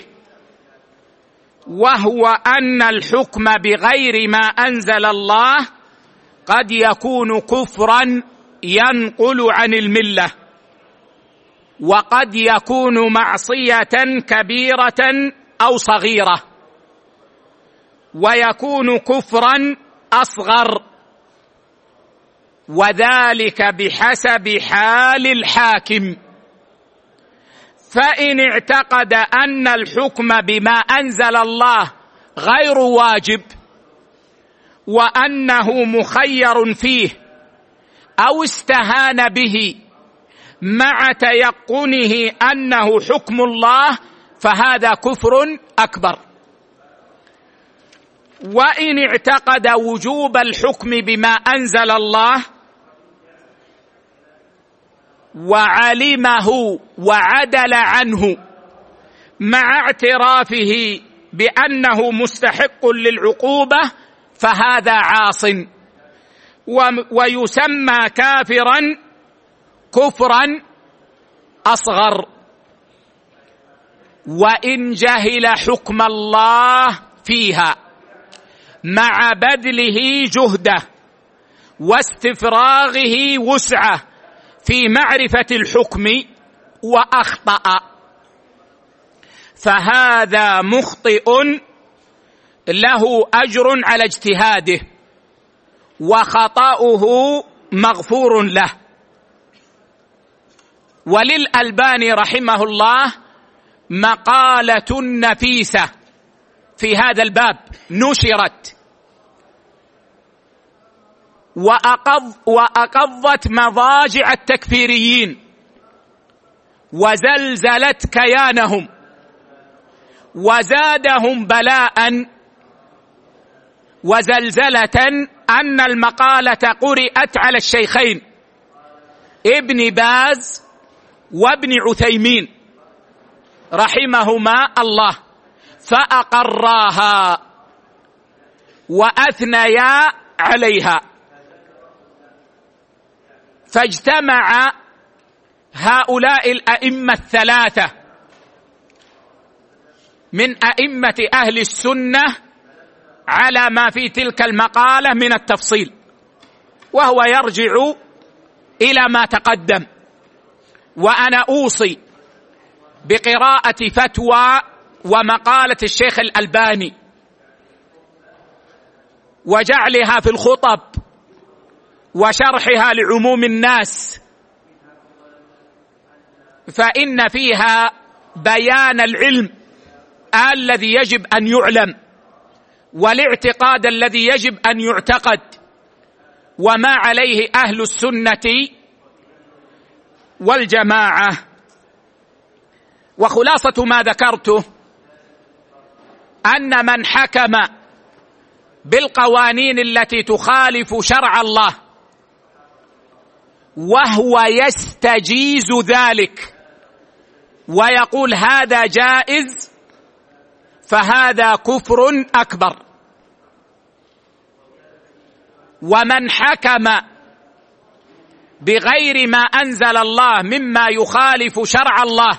وهو أن الحكم بغير ما أنزل الله قد يكون كفرا ينقل عن الملة، وقد يكون معصية كبيرة أو صغيرة، ويكون كفرا أصغر، وذلك بحسب حال الحاكم. فإن اعتقد أن الحكم بما أنزل الله غير واجب وأنه مخير فيه أو استهان به مع تيقنه أنه حكم الله فهذا كفر أكبر. وإن اعتقد وجوب الحكم بما أنزل الله وعلمه وعدل عنه مع اعترافه بأنه مستحق للعقوبة فهذا عاص، ويسمى كافرا كفرا أصغر. وإن جهل حكم الله فيها مع بذله جهده واستفراغه وسعه في معرفة الحكم وأخطأ فهذا مخطئ له أجر على اجتهاده وخطأه مغفور له. وللألباني رحمه الله مقالة نفيسة في هذا الباب نشرت وأقض وأقضت مضاجع التكفيريين وزلزلت كيانهم وزادهم بلاء وزلزلة أن المقالة قرئت على الشيخين ابن باز وابن عثيمين رحمهما الله فأقراها وأثنيا عليها. فاجتمع هؤلاء الأئمة الثلاثة من أئمة أهل السنة على ما في تلك المقالة من التفصيل، وهو يرجع إلى ما تقدم. وأنا أوصي بقراءة فتوى ومقالة الشيخ الألباني وجعلها في الخطب وشرحها لعموم الناس، فإن فيها بيان العلم الذي يجب أن يعلم والاعتقاد الذي يجب أن يعتقد وما عليه أهل السنة والجماعة. وخلاصة ما ذكرته أن من حكم بالقوانين التي تخالف شرع الله وهو يستجيز ذلك ويقول هذا جائز فهذا كفر أكبر. بغير ما أنزل الله مما يخالف شرع الله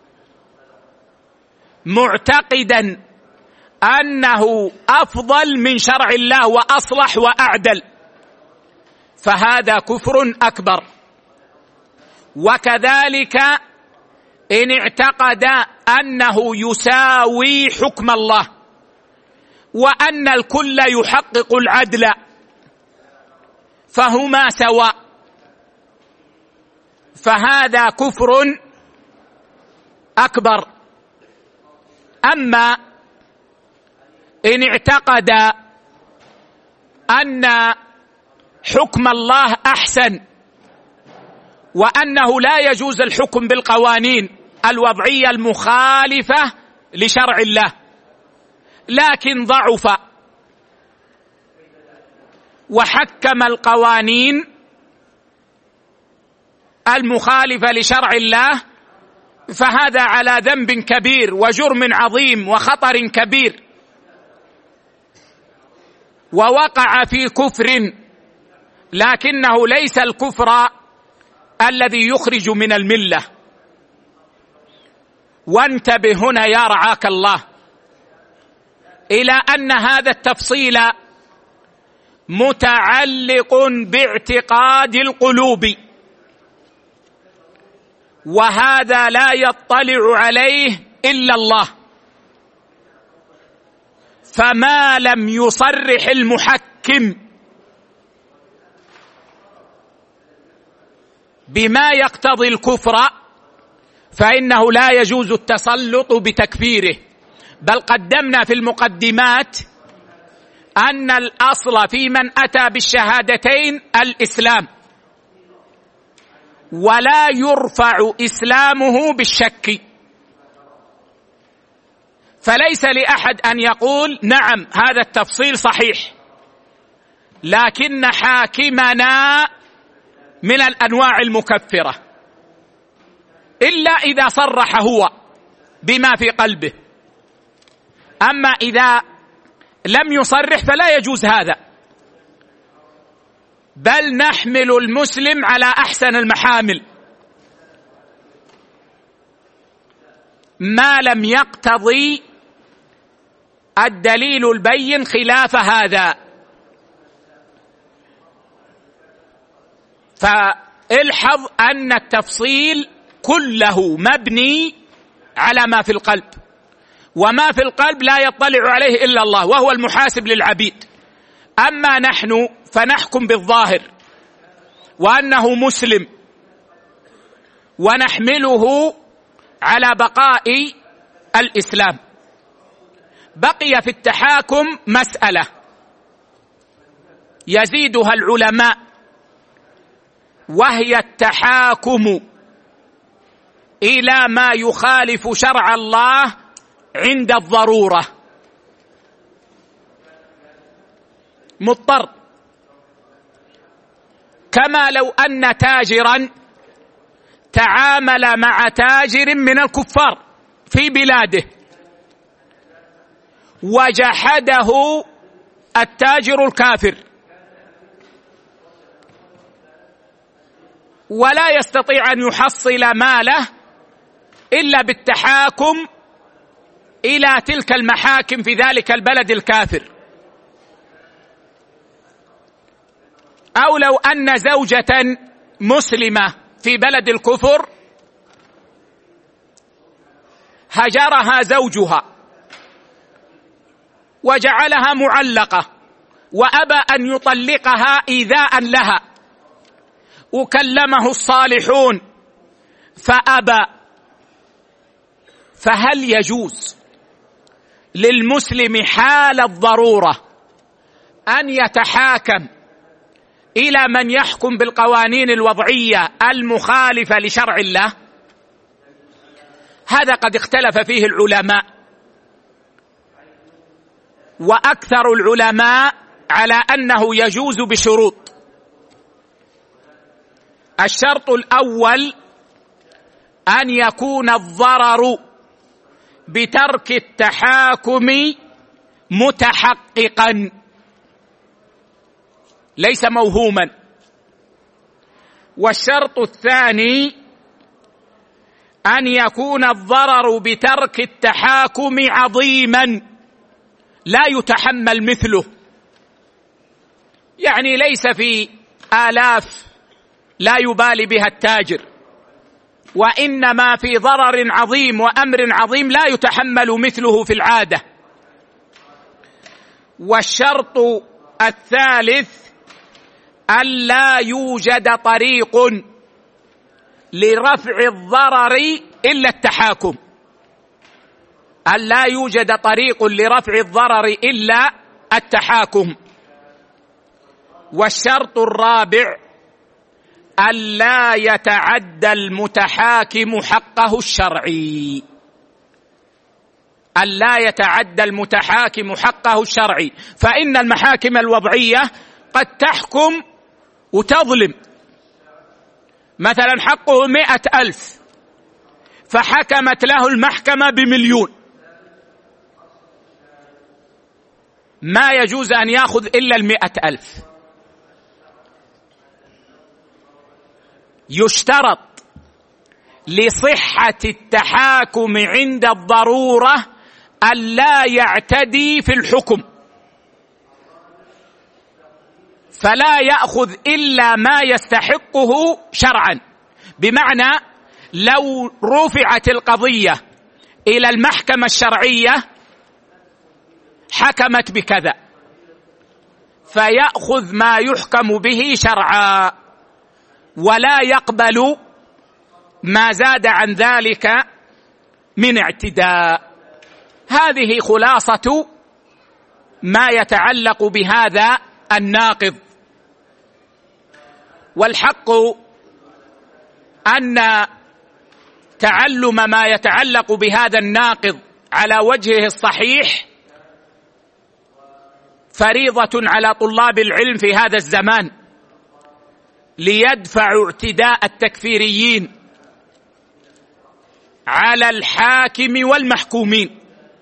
معتقدا أنه أفضل من شرع الله وأصلح وأعدل، فهذا كفر أكبر. وكذلك إن اعتقد أنه يساوي حكم الله وأن الكل يحقق العدل فهما سواء، فهذا كفر أكبر. أما إن اعتقد أن حكم الله أحسن وأنه لا يجوز الحكم بالقوانين الوضعية المخالفة لشرع الله، لكن ضعف وحكم القوانين المخالفة لشرع الله، فهذا على ذنب كبير وجرم عظيم وخطر كبير، ووقع في كفر، لكنه ليس الكفر الذي يخرج من الملة. وانتبه هنا يا رعاك الله إلى أن هذا التفصيل متعلق باعتقاد القلوب، وهذا لا يطلع عليه إلا الله، فما لم يصرح المحكم بما يقتضي الكفر فإنه لا يجوز التسلط بتكفيره. بل قدمنا في المقدمات أن الأصل في من أتى بالشهادتين الإسلام، ولا يرفع إسلامه بالشك، فليس لأحد أن يقول نعم هذا التفصيل صحيح، لكن حاكمنا من الأنواع المكفرة، إلا إذا صرح هو بما في قلبه. أما إذا لم يصرح فلا يجوز هذا، بل نحمل المسلم على أحسن المحامل ما لم يقتضي الدليل البين خلاف هذا. فالحظ أن التفصيل كله مبني على ما في القلب، وما في القلب لا يطلع عليه إلا الله، وهو المحاسب للعبيد. أما نحن فنحكم بالظاهر وأنه مسلم ونحمله على بقاء الإسلام. بقي في التحاكم مسألة يزيدها العلماء، وهي التحاكم إلى ما يخالف شرع الله عند الضرورة. مضطر، كما لو أن تاجرا تعامل مع تاجر من الكفار في بلاده وجحده التاجر الكافر ولا يستطيع أن يحصل ماله إلا بالتحاكم إلى تلك المحاكم في ذلك البلد الكافر. أو لو أن زوجة مسلمة في بلد الكفر هجرها زوجها وجعلها معلقة وأبى أن يطلقها إيذاء لها، وكلمه الصالحون فأبى، فهل يجوز للمسلم حال الضرورة أن يتحاكم إلى من يحكم بالقوانين الوضعية المخالفة لشرع الله؟ هذا قد اختلف فيه العلماء، وأكثر العلماء على أنه يجوز بشروط. الشرط الأول أن يكون الضرر بترك التحاكم متحققا ليس موهوما، والشرط الثاني أن يكون الضرر بترك التحاكم عظيما لا يتحمل مثله، يعني ليس في آلاف لا يبالي بها التاجر، وإنما في ضرر عظيم وأمر عظيم لا يتحمل مثله في العادة. والشرط الثالث ألا يوجد طريق لرفع الضرر إلا التحاكم، ألا يوجد طريق لرفع الضرر إلا التحاكم. والشرط الرابع ألا يتعدى المتحاكم حقه الشرعي، ألا يتعدى المتحاكم حقه الشرعي، فإن المحاكم الوضعية قد تحكم وتظلم، مثلا حقه مئة ألف فحكمت له المحكمة بمليون، ما يجوز أن يأخذ إلا المئة ألف. يشترط لصحة التحاكم عند الضرورة ألا يعتدي في الحكم، فلا يأخذ إلا ما يستحقه شرعا، بمعنى لو رفعت القضية إلى المحكمة الشرعية حكمت بكذا فيأخذ ما يحكم به شرعا، ولا يقبل ما زاد عن ذلك من اعتداء. هذه خلاصة ما يتعلق بهذا الناقض. والحق أن تعلم ما يتعلق بهذا الناقض على وجهه الصحيح فريضة على طلاب العلم في هذا الزمان، ليدفعوا اعتداء التكفيريين على الحاكم والمحكومين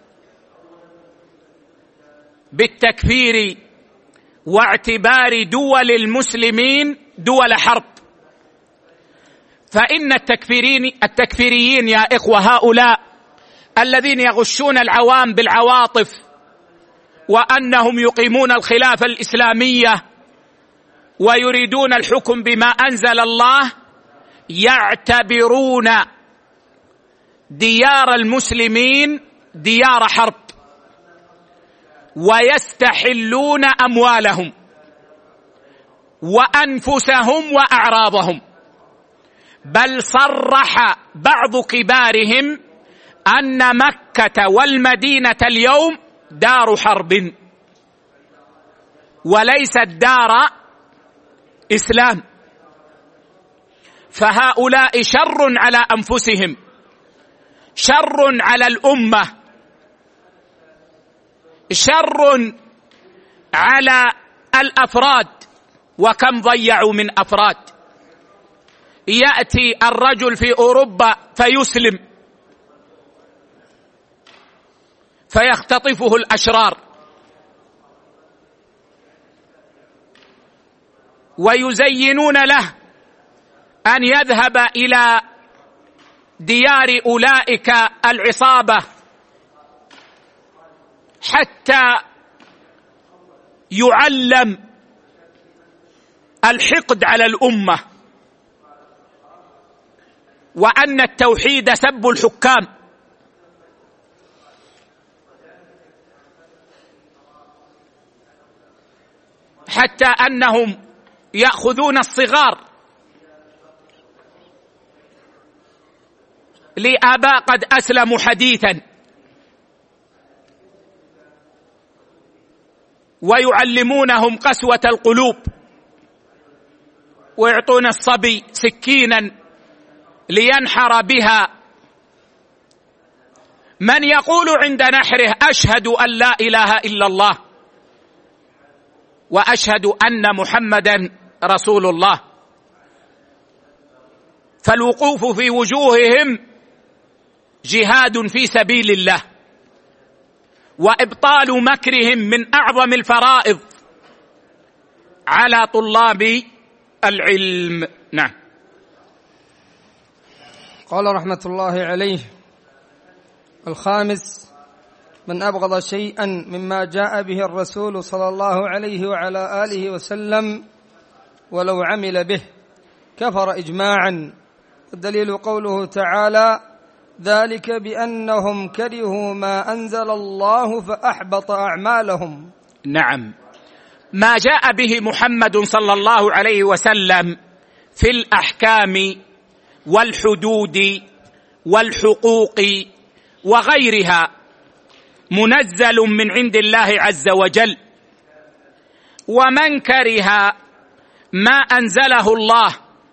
بالتكفير واعتبار دول المسلمين دول حرب. فإن التكفيرين التكفيريين يا إخوة هؤلاء الذين يغشون العوام بالعواطف وأنهم يقيمون الخلافة الإسلامية ويريدون الحكم بما أنزل الله، يعتبرون ديار المسلمين ديار حرب ويستحلون أموالهم وأنفسهم وأعراضهم، بل صرح بعض كبارهم أن مكة والمدينة اليوم دار حرب وليست دار إسلام. فهؤلاء شر على أنفسهم، شر على الأمة، شر على الأفراد. وكم ضيعوا من أفراد. يأتي الرجل في أوروبا فيسلم فيختطفه الأشرار ويزينون له أن يذهب إلى ديار أولئك العصابة حتى يعلم الحقد على الأمة وأن التوحيد سب الحكام. حتى أنهم يأخذون الصغار لآباء قد أسلموا حديثا ويعلمونهم قسوة القلوب، ويعطون الصبي سكينا لينحر بها. من يقول عند نحره أشهد أن لا إله إلا الله وأشهد أن محمدا رسول الله. فالوقوف في وجوههم جهاد في سبيل الله، وإبطال مكرهم من أعظم الفرائض على طلاب العلم. نعم. قال رحمة الله عليه: الخامس: من أبغض شيئا مما جاء به الرسول صلى الله عليه وعلى آله وسلم ولو عمل به كفر إجماعا. الدليل قوله تعالى: ذلك بأنهم كرهوا ما أنزل الله فأحبط أعمالهم. نعم، ما جاء به محمد صلى الله عليه وسلم في الأحكام والحدود والحقوق وغيرها منزل من عند الله عز وجل، ومن كره ما أنزله الله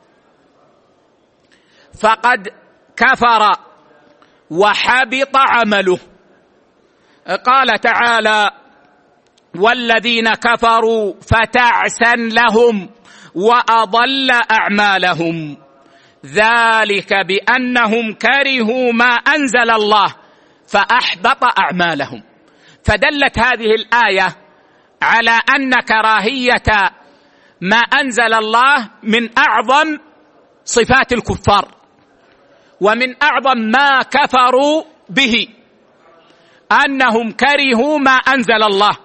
فقد كفر وحبط عمله. قال تعالى: والذين كفروا فتعسا لهم وأضل أعمالهم ذلك بأنهم كرهوا ما أنزل الله فأحبط أعمالهم. فدلت هذه الآية على أن كراهية ما أنزل الله من أعظم صفات الكفار، ومن أعظم ما كفروا به أنهم كرهوا ما أنزل الله،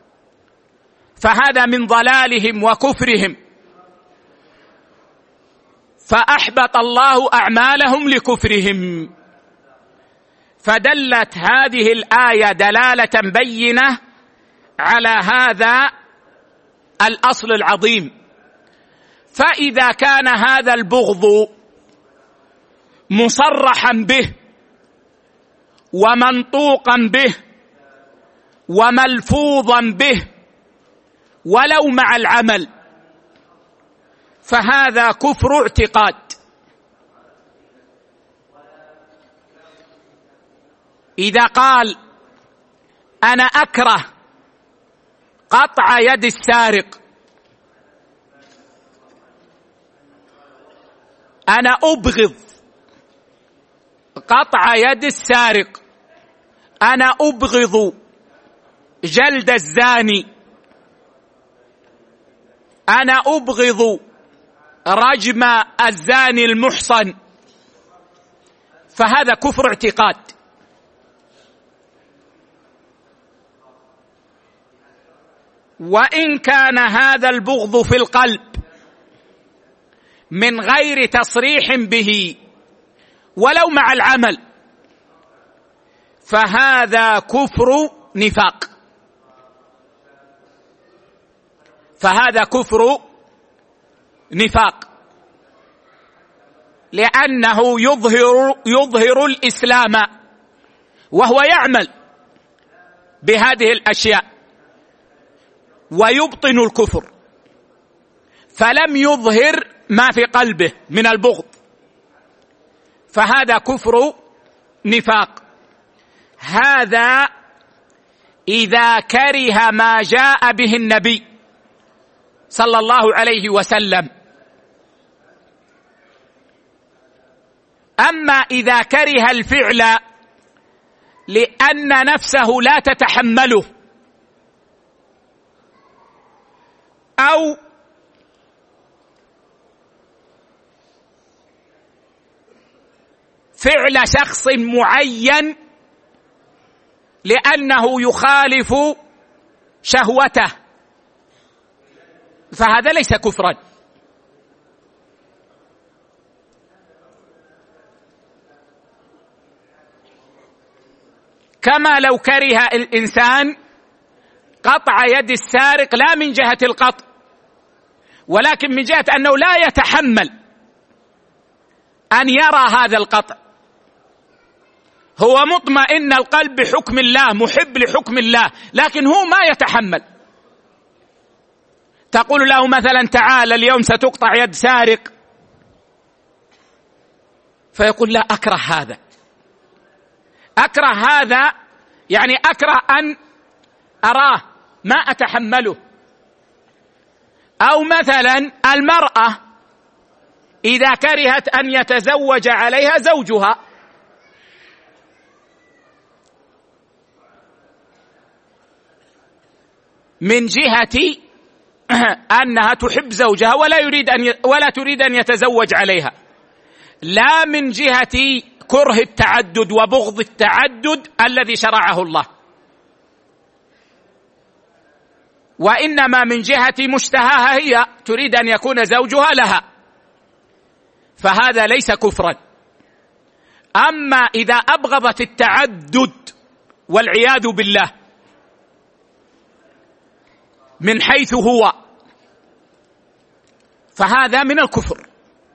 فهذا من ضلالهم وكفرهم، فأحبط الله أعمالهم لكفرهم. فدلت هذه الآية دلالة بينة على هذا الأصل العظيم. فإذا كان هذا البغض مصرحا به ومنطوقا به وملفوظا به ولو مع العمل، فهذا كفر اعتقاد. إذا قال: أنا أكره قطع يد السارق، أنا أبغض قطع يد السارق، أنا أبغض جلد الزاني، أنا أبغض رجم الزاني المحصن، فهذا كفر اعتقاد. وإن كان هذا البغض في القلب من غير تصريح به ولو مع العمل، فهذا كفر نفاق، فهذا كفر نفاق، لأنه يظهر يظهر الإسلام وهو يعمل بهذه الأشياء، ويبطن الكفر، فلم يظهر ما في قلبه من البغض، فهذا كفر نفاق. هذا إذا كره ما جاء به النبي صلى الله عليه وسلم. أما إذا كره الفعل لأن نفسه لا تتحمله، أو فعل شخص معين لأنه يخالف شهوته، فهذا ليس كفرا. كما لو كره الإنسان قطع يد السارق لا من جهة القطع، ولكن من جهة أنه لا يتحمل أن يرى هذا القطع، هو مطمئن القلب بحكم الله، محب لحكم الله، لكن هو ما يتحمل. تقول له مثلا: تعال اليوم ستقطع يد سارق، فيقول: لا، أكره هذا، أكره هذا، يعني أكره أن أراه، ما أتحمله. أو مثلا المرأة إذا كرهت أن يتزوج عليها زوجها، من جهة أنها تحب زوجها ولا يريد أن ي... ولا تريد أن يتزوج عليها، لا من جهة كره التعدد وبغض التعدد الذي شرعه الله، وإنما من جهة مشتهاها، هي تريد أن يكون زوجها لها، فهذا ليس كفرا. أما إذا أبغضت التعدد والعياذ بالله من حيث هو، فهذا من الكفر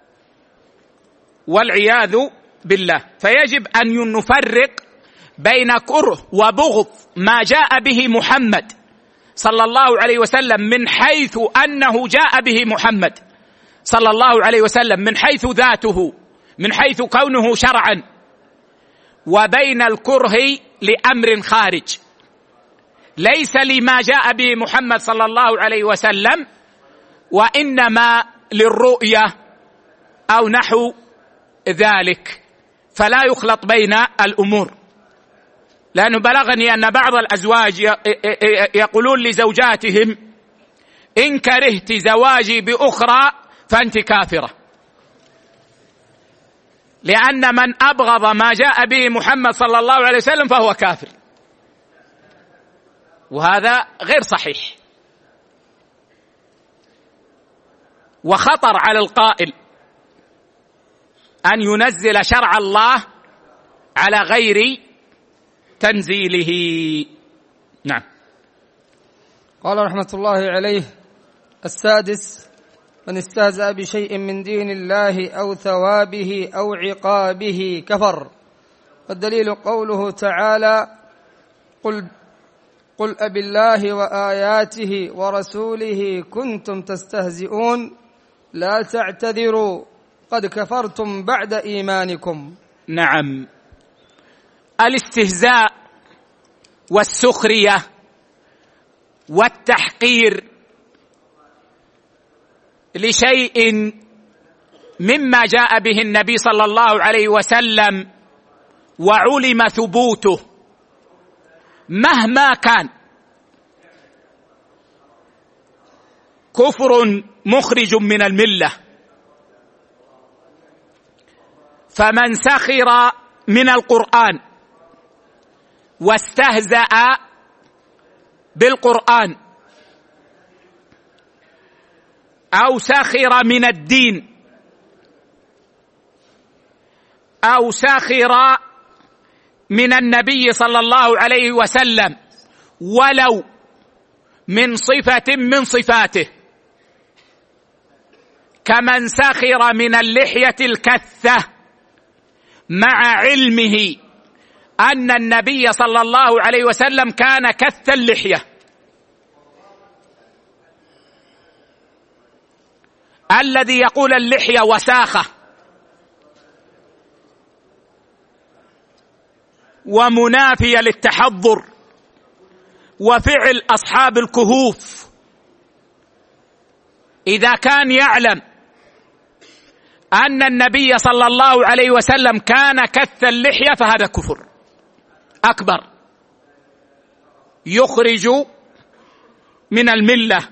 والعياذ بالله. فيجب أن نفرق بين كره وبغض ما جاء به محمد صلى الله عليه وسلم من حيث أنه جاء به محمد صلى الله عليه وسلم من حيث ذاته، من حيث كونه شرعا، وبين الكره لأمر خارج ليس لما جاء به محمد صلى الله عليه وسلم، وإنما للرؤية أو نحو ذلك، فلا يخلط بين الأمور. لأنه بلغني أن بعض الأزواج يقولون لزوجاتهم: إن كرهت زواجي بأخرى فأنت كافرة، لأن من أبغض ما جاء به محمد صلى الله عليه وسلم فهو كافر، وهذا غير صحيح، وخطر على القائل أن ينزل شرع الله على غير تنزيله. نعم. قال رحمة الله عليه: السادس: من استهزأ بشيء من دين الله أو ثوابه أو عقابه كفر. والدليل قوله تعالى: قل قل أبالله وآياته ورسوله كنتم تستهزئون لا تعتذروا قد كفرتم بعد إيمانكم. نعم، الاستهزاء والسخرية والتحقير لشيء مما جاء به النبي صلى الله عليه وسلم وعلم ثبوته مهما كان كفر مخرج من الملة. فمن سخر من القرآن واستهزأ بالقرآن أو سخر من الدين أو سخر من النبي صلى الله عليه وسلم ولو من صفة من صفاته، كمن سخر من اللحية الكثة مع علمه أن النبي صلى الله عليه وسلم كان كث اللحية، الذي يقول اللحية وساخة ومنافية للتحضر وفعل أصحاب الكهوف، إذا كان يعلم أن النبي صلى الله عليه وسلم كان كث اللحية فهذا كفر أكبر يخرج من الملة.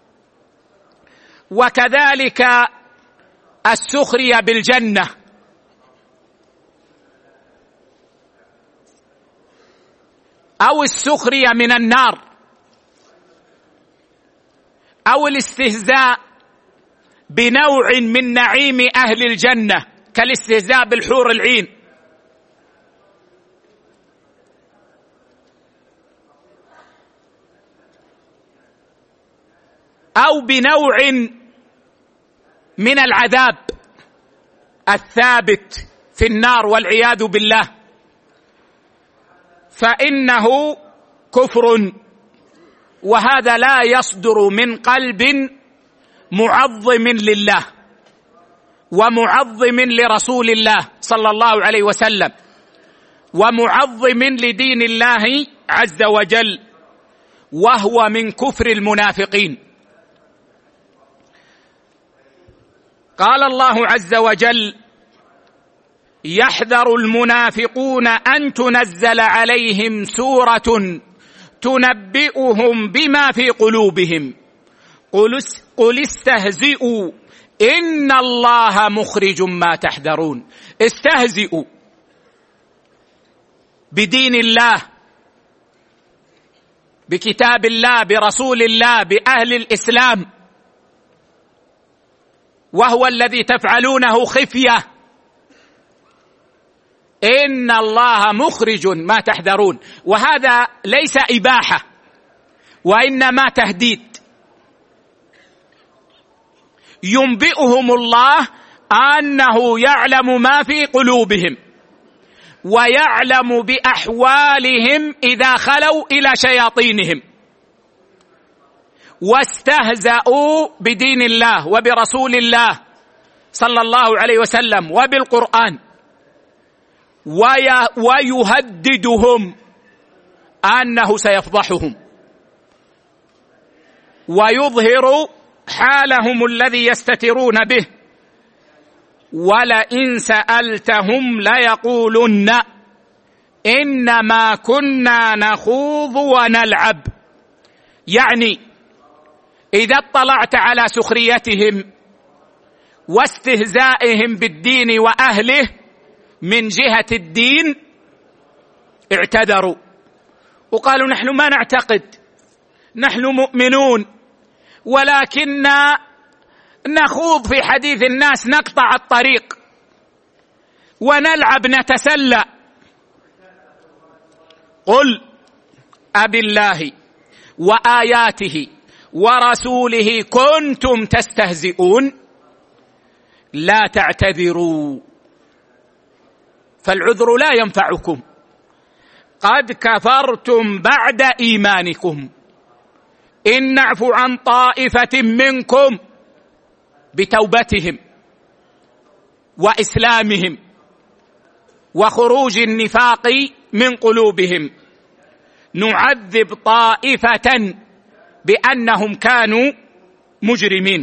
وكذلك السخرية بالجنة أو السخرية من النار أو الاستهزاء بنوع من نعيم أهل الجنة كالاستهزاء بالحور العين أو بنوع من العذاب الثابت في النار والعياذ بالله، فإنه كفر، وهذا لا يصدر من قلب معظم لله ومعظم لرسول الله صلى الله عليه وسلم ومعظم لدين الله عز وجل، وهو من كفر المنافقين. قال الله عز وجل: يحذر المنافقون أن تنزل عليهم سورة تنبئهم بما في قلوبهم قل استهزئوا إن الله مخرج ما تحذرون. استهزئوا بدين الله، بكتاب الله، برسول الله، بأهل الإسلام، وهو الذي تفعلونه خفية. إن الله مخرج ما تحذرون، وهذا ليس إباحة وإنما تهديد. ينبئهم الله أنه يعلم ما في قلوبهم ويعلم بأحوالهم إذا خلوا إلى شياطينهم واستهزأوا بدين الله وبرسول الله صلى الله عليه وسلم وبالقرآن، ويهددهم أنه سيفضحهم ويظهر حالهم الذي يستترون به. ولئن سألتهم ليقولن إنما كنا نخوض ونلعب. يعني إذا اطلعت على سخريتهم واستهزائهم بالدين وأهله من جهة الدين اعتذروا وقالوا نحن ما نعتقد، نحن مؤمنون، ولكن نخوض في حديث الناس، نقطع الطريق ونلعب نتسلى. قل أبالله وآياته ورسوله كنتم تستهزئون لا تعتذروا فالعذر لا ينفعكم قد كفرتم بعد إيمانكم إن نعفو عن طائفة منكم بتوبتهم وإسلامهم وخروج النفاق من قلوبهم نعذب طائفة بأنهم كانوا مجرمين.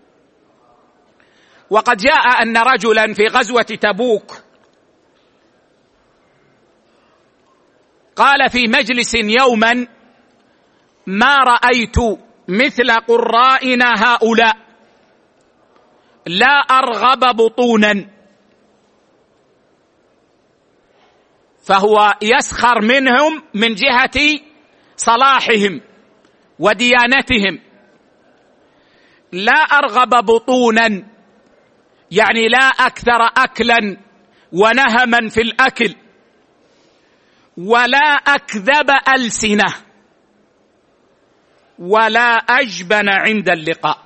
وقد جاء أن رجلا في غزوة تبوك قال في مجلس يوما ما رأيت مثل قرائنا هؤلاء لا أرغب بطونا. فهو يسخر منهم من جهة صلاحهم وديانتهم. لا أرغب بطونا يعني لا أكثر أكلا ونهما في الأكل، ولا أكذب ألسنة، ولا أجبن عند اللقاء.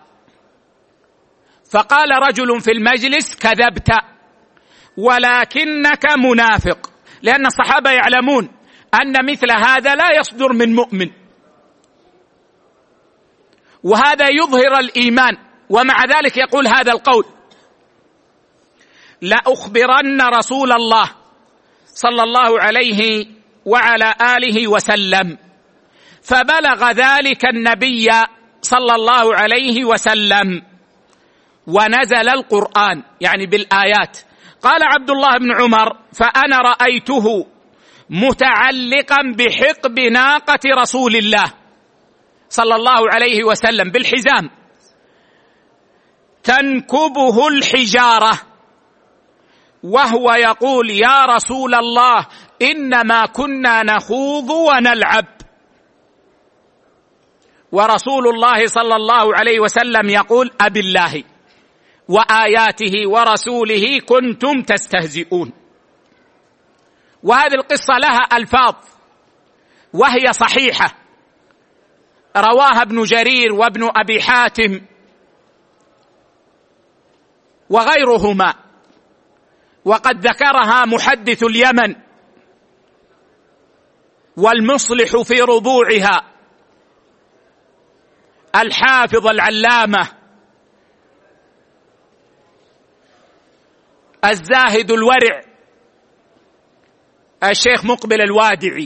فقال رجل في المجلس كذبت ولكنك منافق، لأن الصحابة يعلمون أن مثل هذا لا يصدر من مؤمن، وهذا يظهر الإيمان، ومع ذلك يقول هذا القول: لأخبرن رسول الله صلى الله عليه وعلى آله وسلم. فبلغ ذلك النبي صلى الله عليه وسلم ونزل القرآن يعني بالآيات. قال عبد الله بن عمر: فأنا رأيته متعلقا بحقب ناقة رسول الله صلى الله عليه وسلم بالحزام تنكبه الحجارة، وهو يقول: يا رسول الله إنما كنا نخوض ونلعب. ورسول الله صلى الله عليه وسلم يقول: أبالله وآياته ورسوله كنتم تستهزئون. وهذه القصة لها ألفاظ وهي صحيحة، رواها ابن جرير وابن أبي حاتم وغيرهما، وقد ذكرها محدث اليمن والمصلح في ربوعها الحافظ العلامة الزاهد الورع الشيخ مقبل الوادعي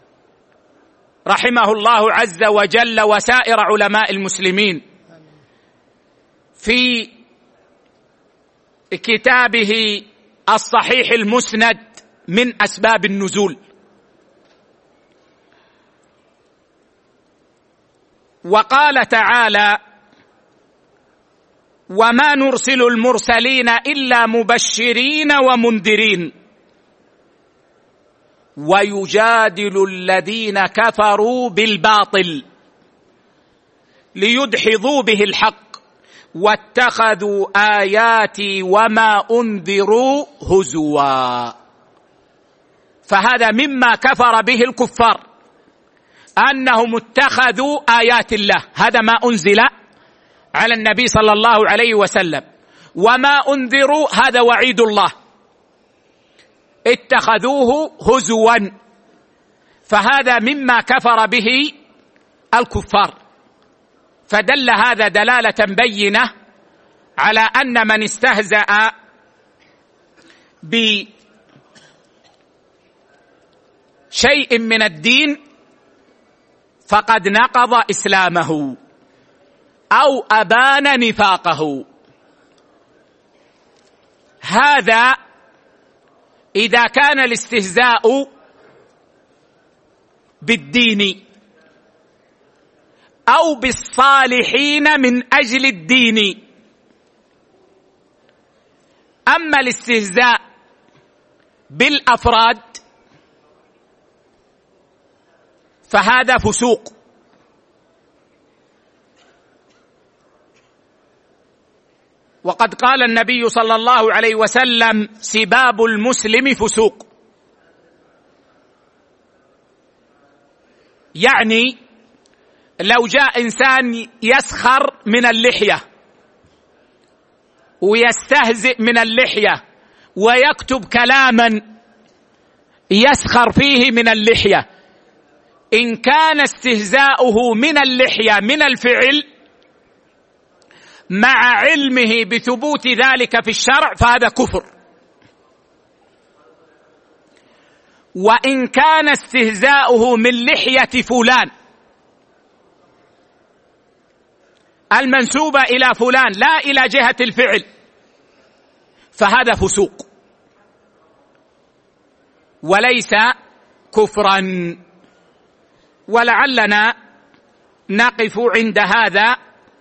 رحمه الله عز وجل، وسائر علماء المسلمين في كتابه الصحيح المسند من أسباب النزول. وقال تعالى: وما نرسل المرسلين إلا مبشرين ومنذرين ويجادل الذين كفروا بالباطل ليدحضوا به الحق واتخذوا آياتي وما أنذروا هزوا. فهذا مما كفر به الكفار، أنهم اتخذوا آيات الله، هذا ما أنزل على النبي صلى الله عليه وسلم، وما أنذروا هذا وعيد الله، اتخذوه هزوا، فهذا مما كفر به الكفار. فدل هذا دلالة بينة على أن من استهزأ بشيء من الدين فقد نقض إسلامه أو أبان نفاقه. هذا إذا كان الاستهزاء بالدين أو بالصالحين من أجل الدين. أما الاستهزاء بالأفراد فهذا فسوق، وقد قال النبي صلى الله عليه وسلم: سباب المسلم فسوق، يعني لو جاء إنسان يسخر من اللحية ويستهزئ من اللحية ويكتب كلاما يسخر فيه من اللحية، إن كان استهزاؤه من اللحية من الفعل مع علمه بثبوت ذلك في الشرع فهذا كفر. وإن كان استهزاؤه من لحية فلان المنسوبة إلى فلان لا إلى جهة الفعل فهذا فسوق وليس كفرا. ولعلنا نقف عند هذا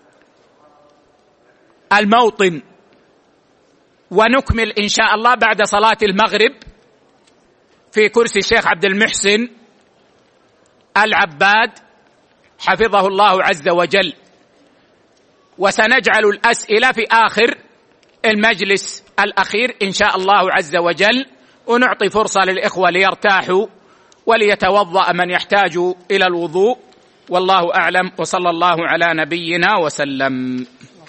الموطن ونكمل إن شاء الله بعد صلاة المغرب في كرسي الشيخ عبد المحسن العباد حفظه الله عز وجل، وسنجعل الأسئلة في آخر المجلس الأخير إن شاء الله عز وجل، ونعطي فرصة للإخوة ليرتاحوا وليتوضأ من يحتاج إلى الوضوء. والله أعلم، وصلى الله على نبينا وسلم.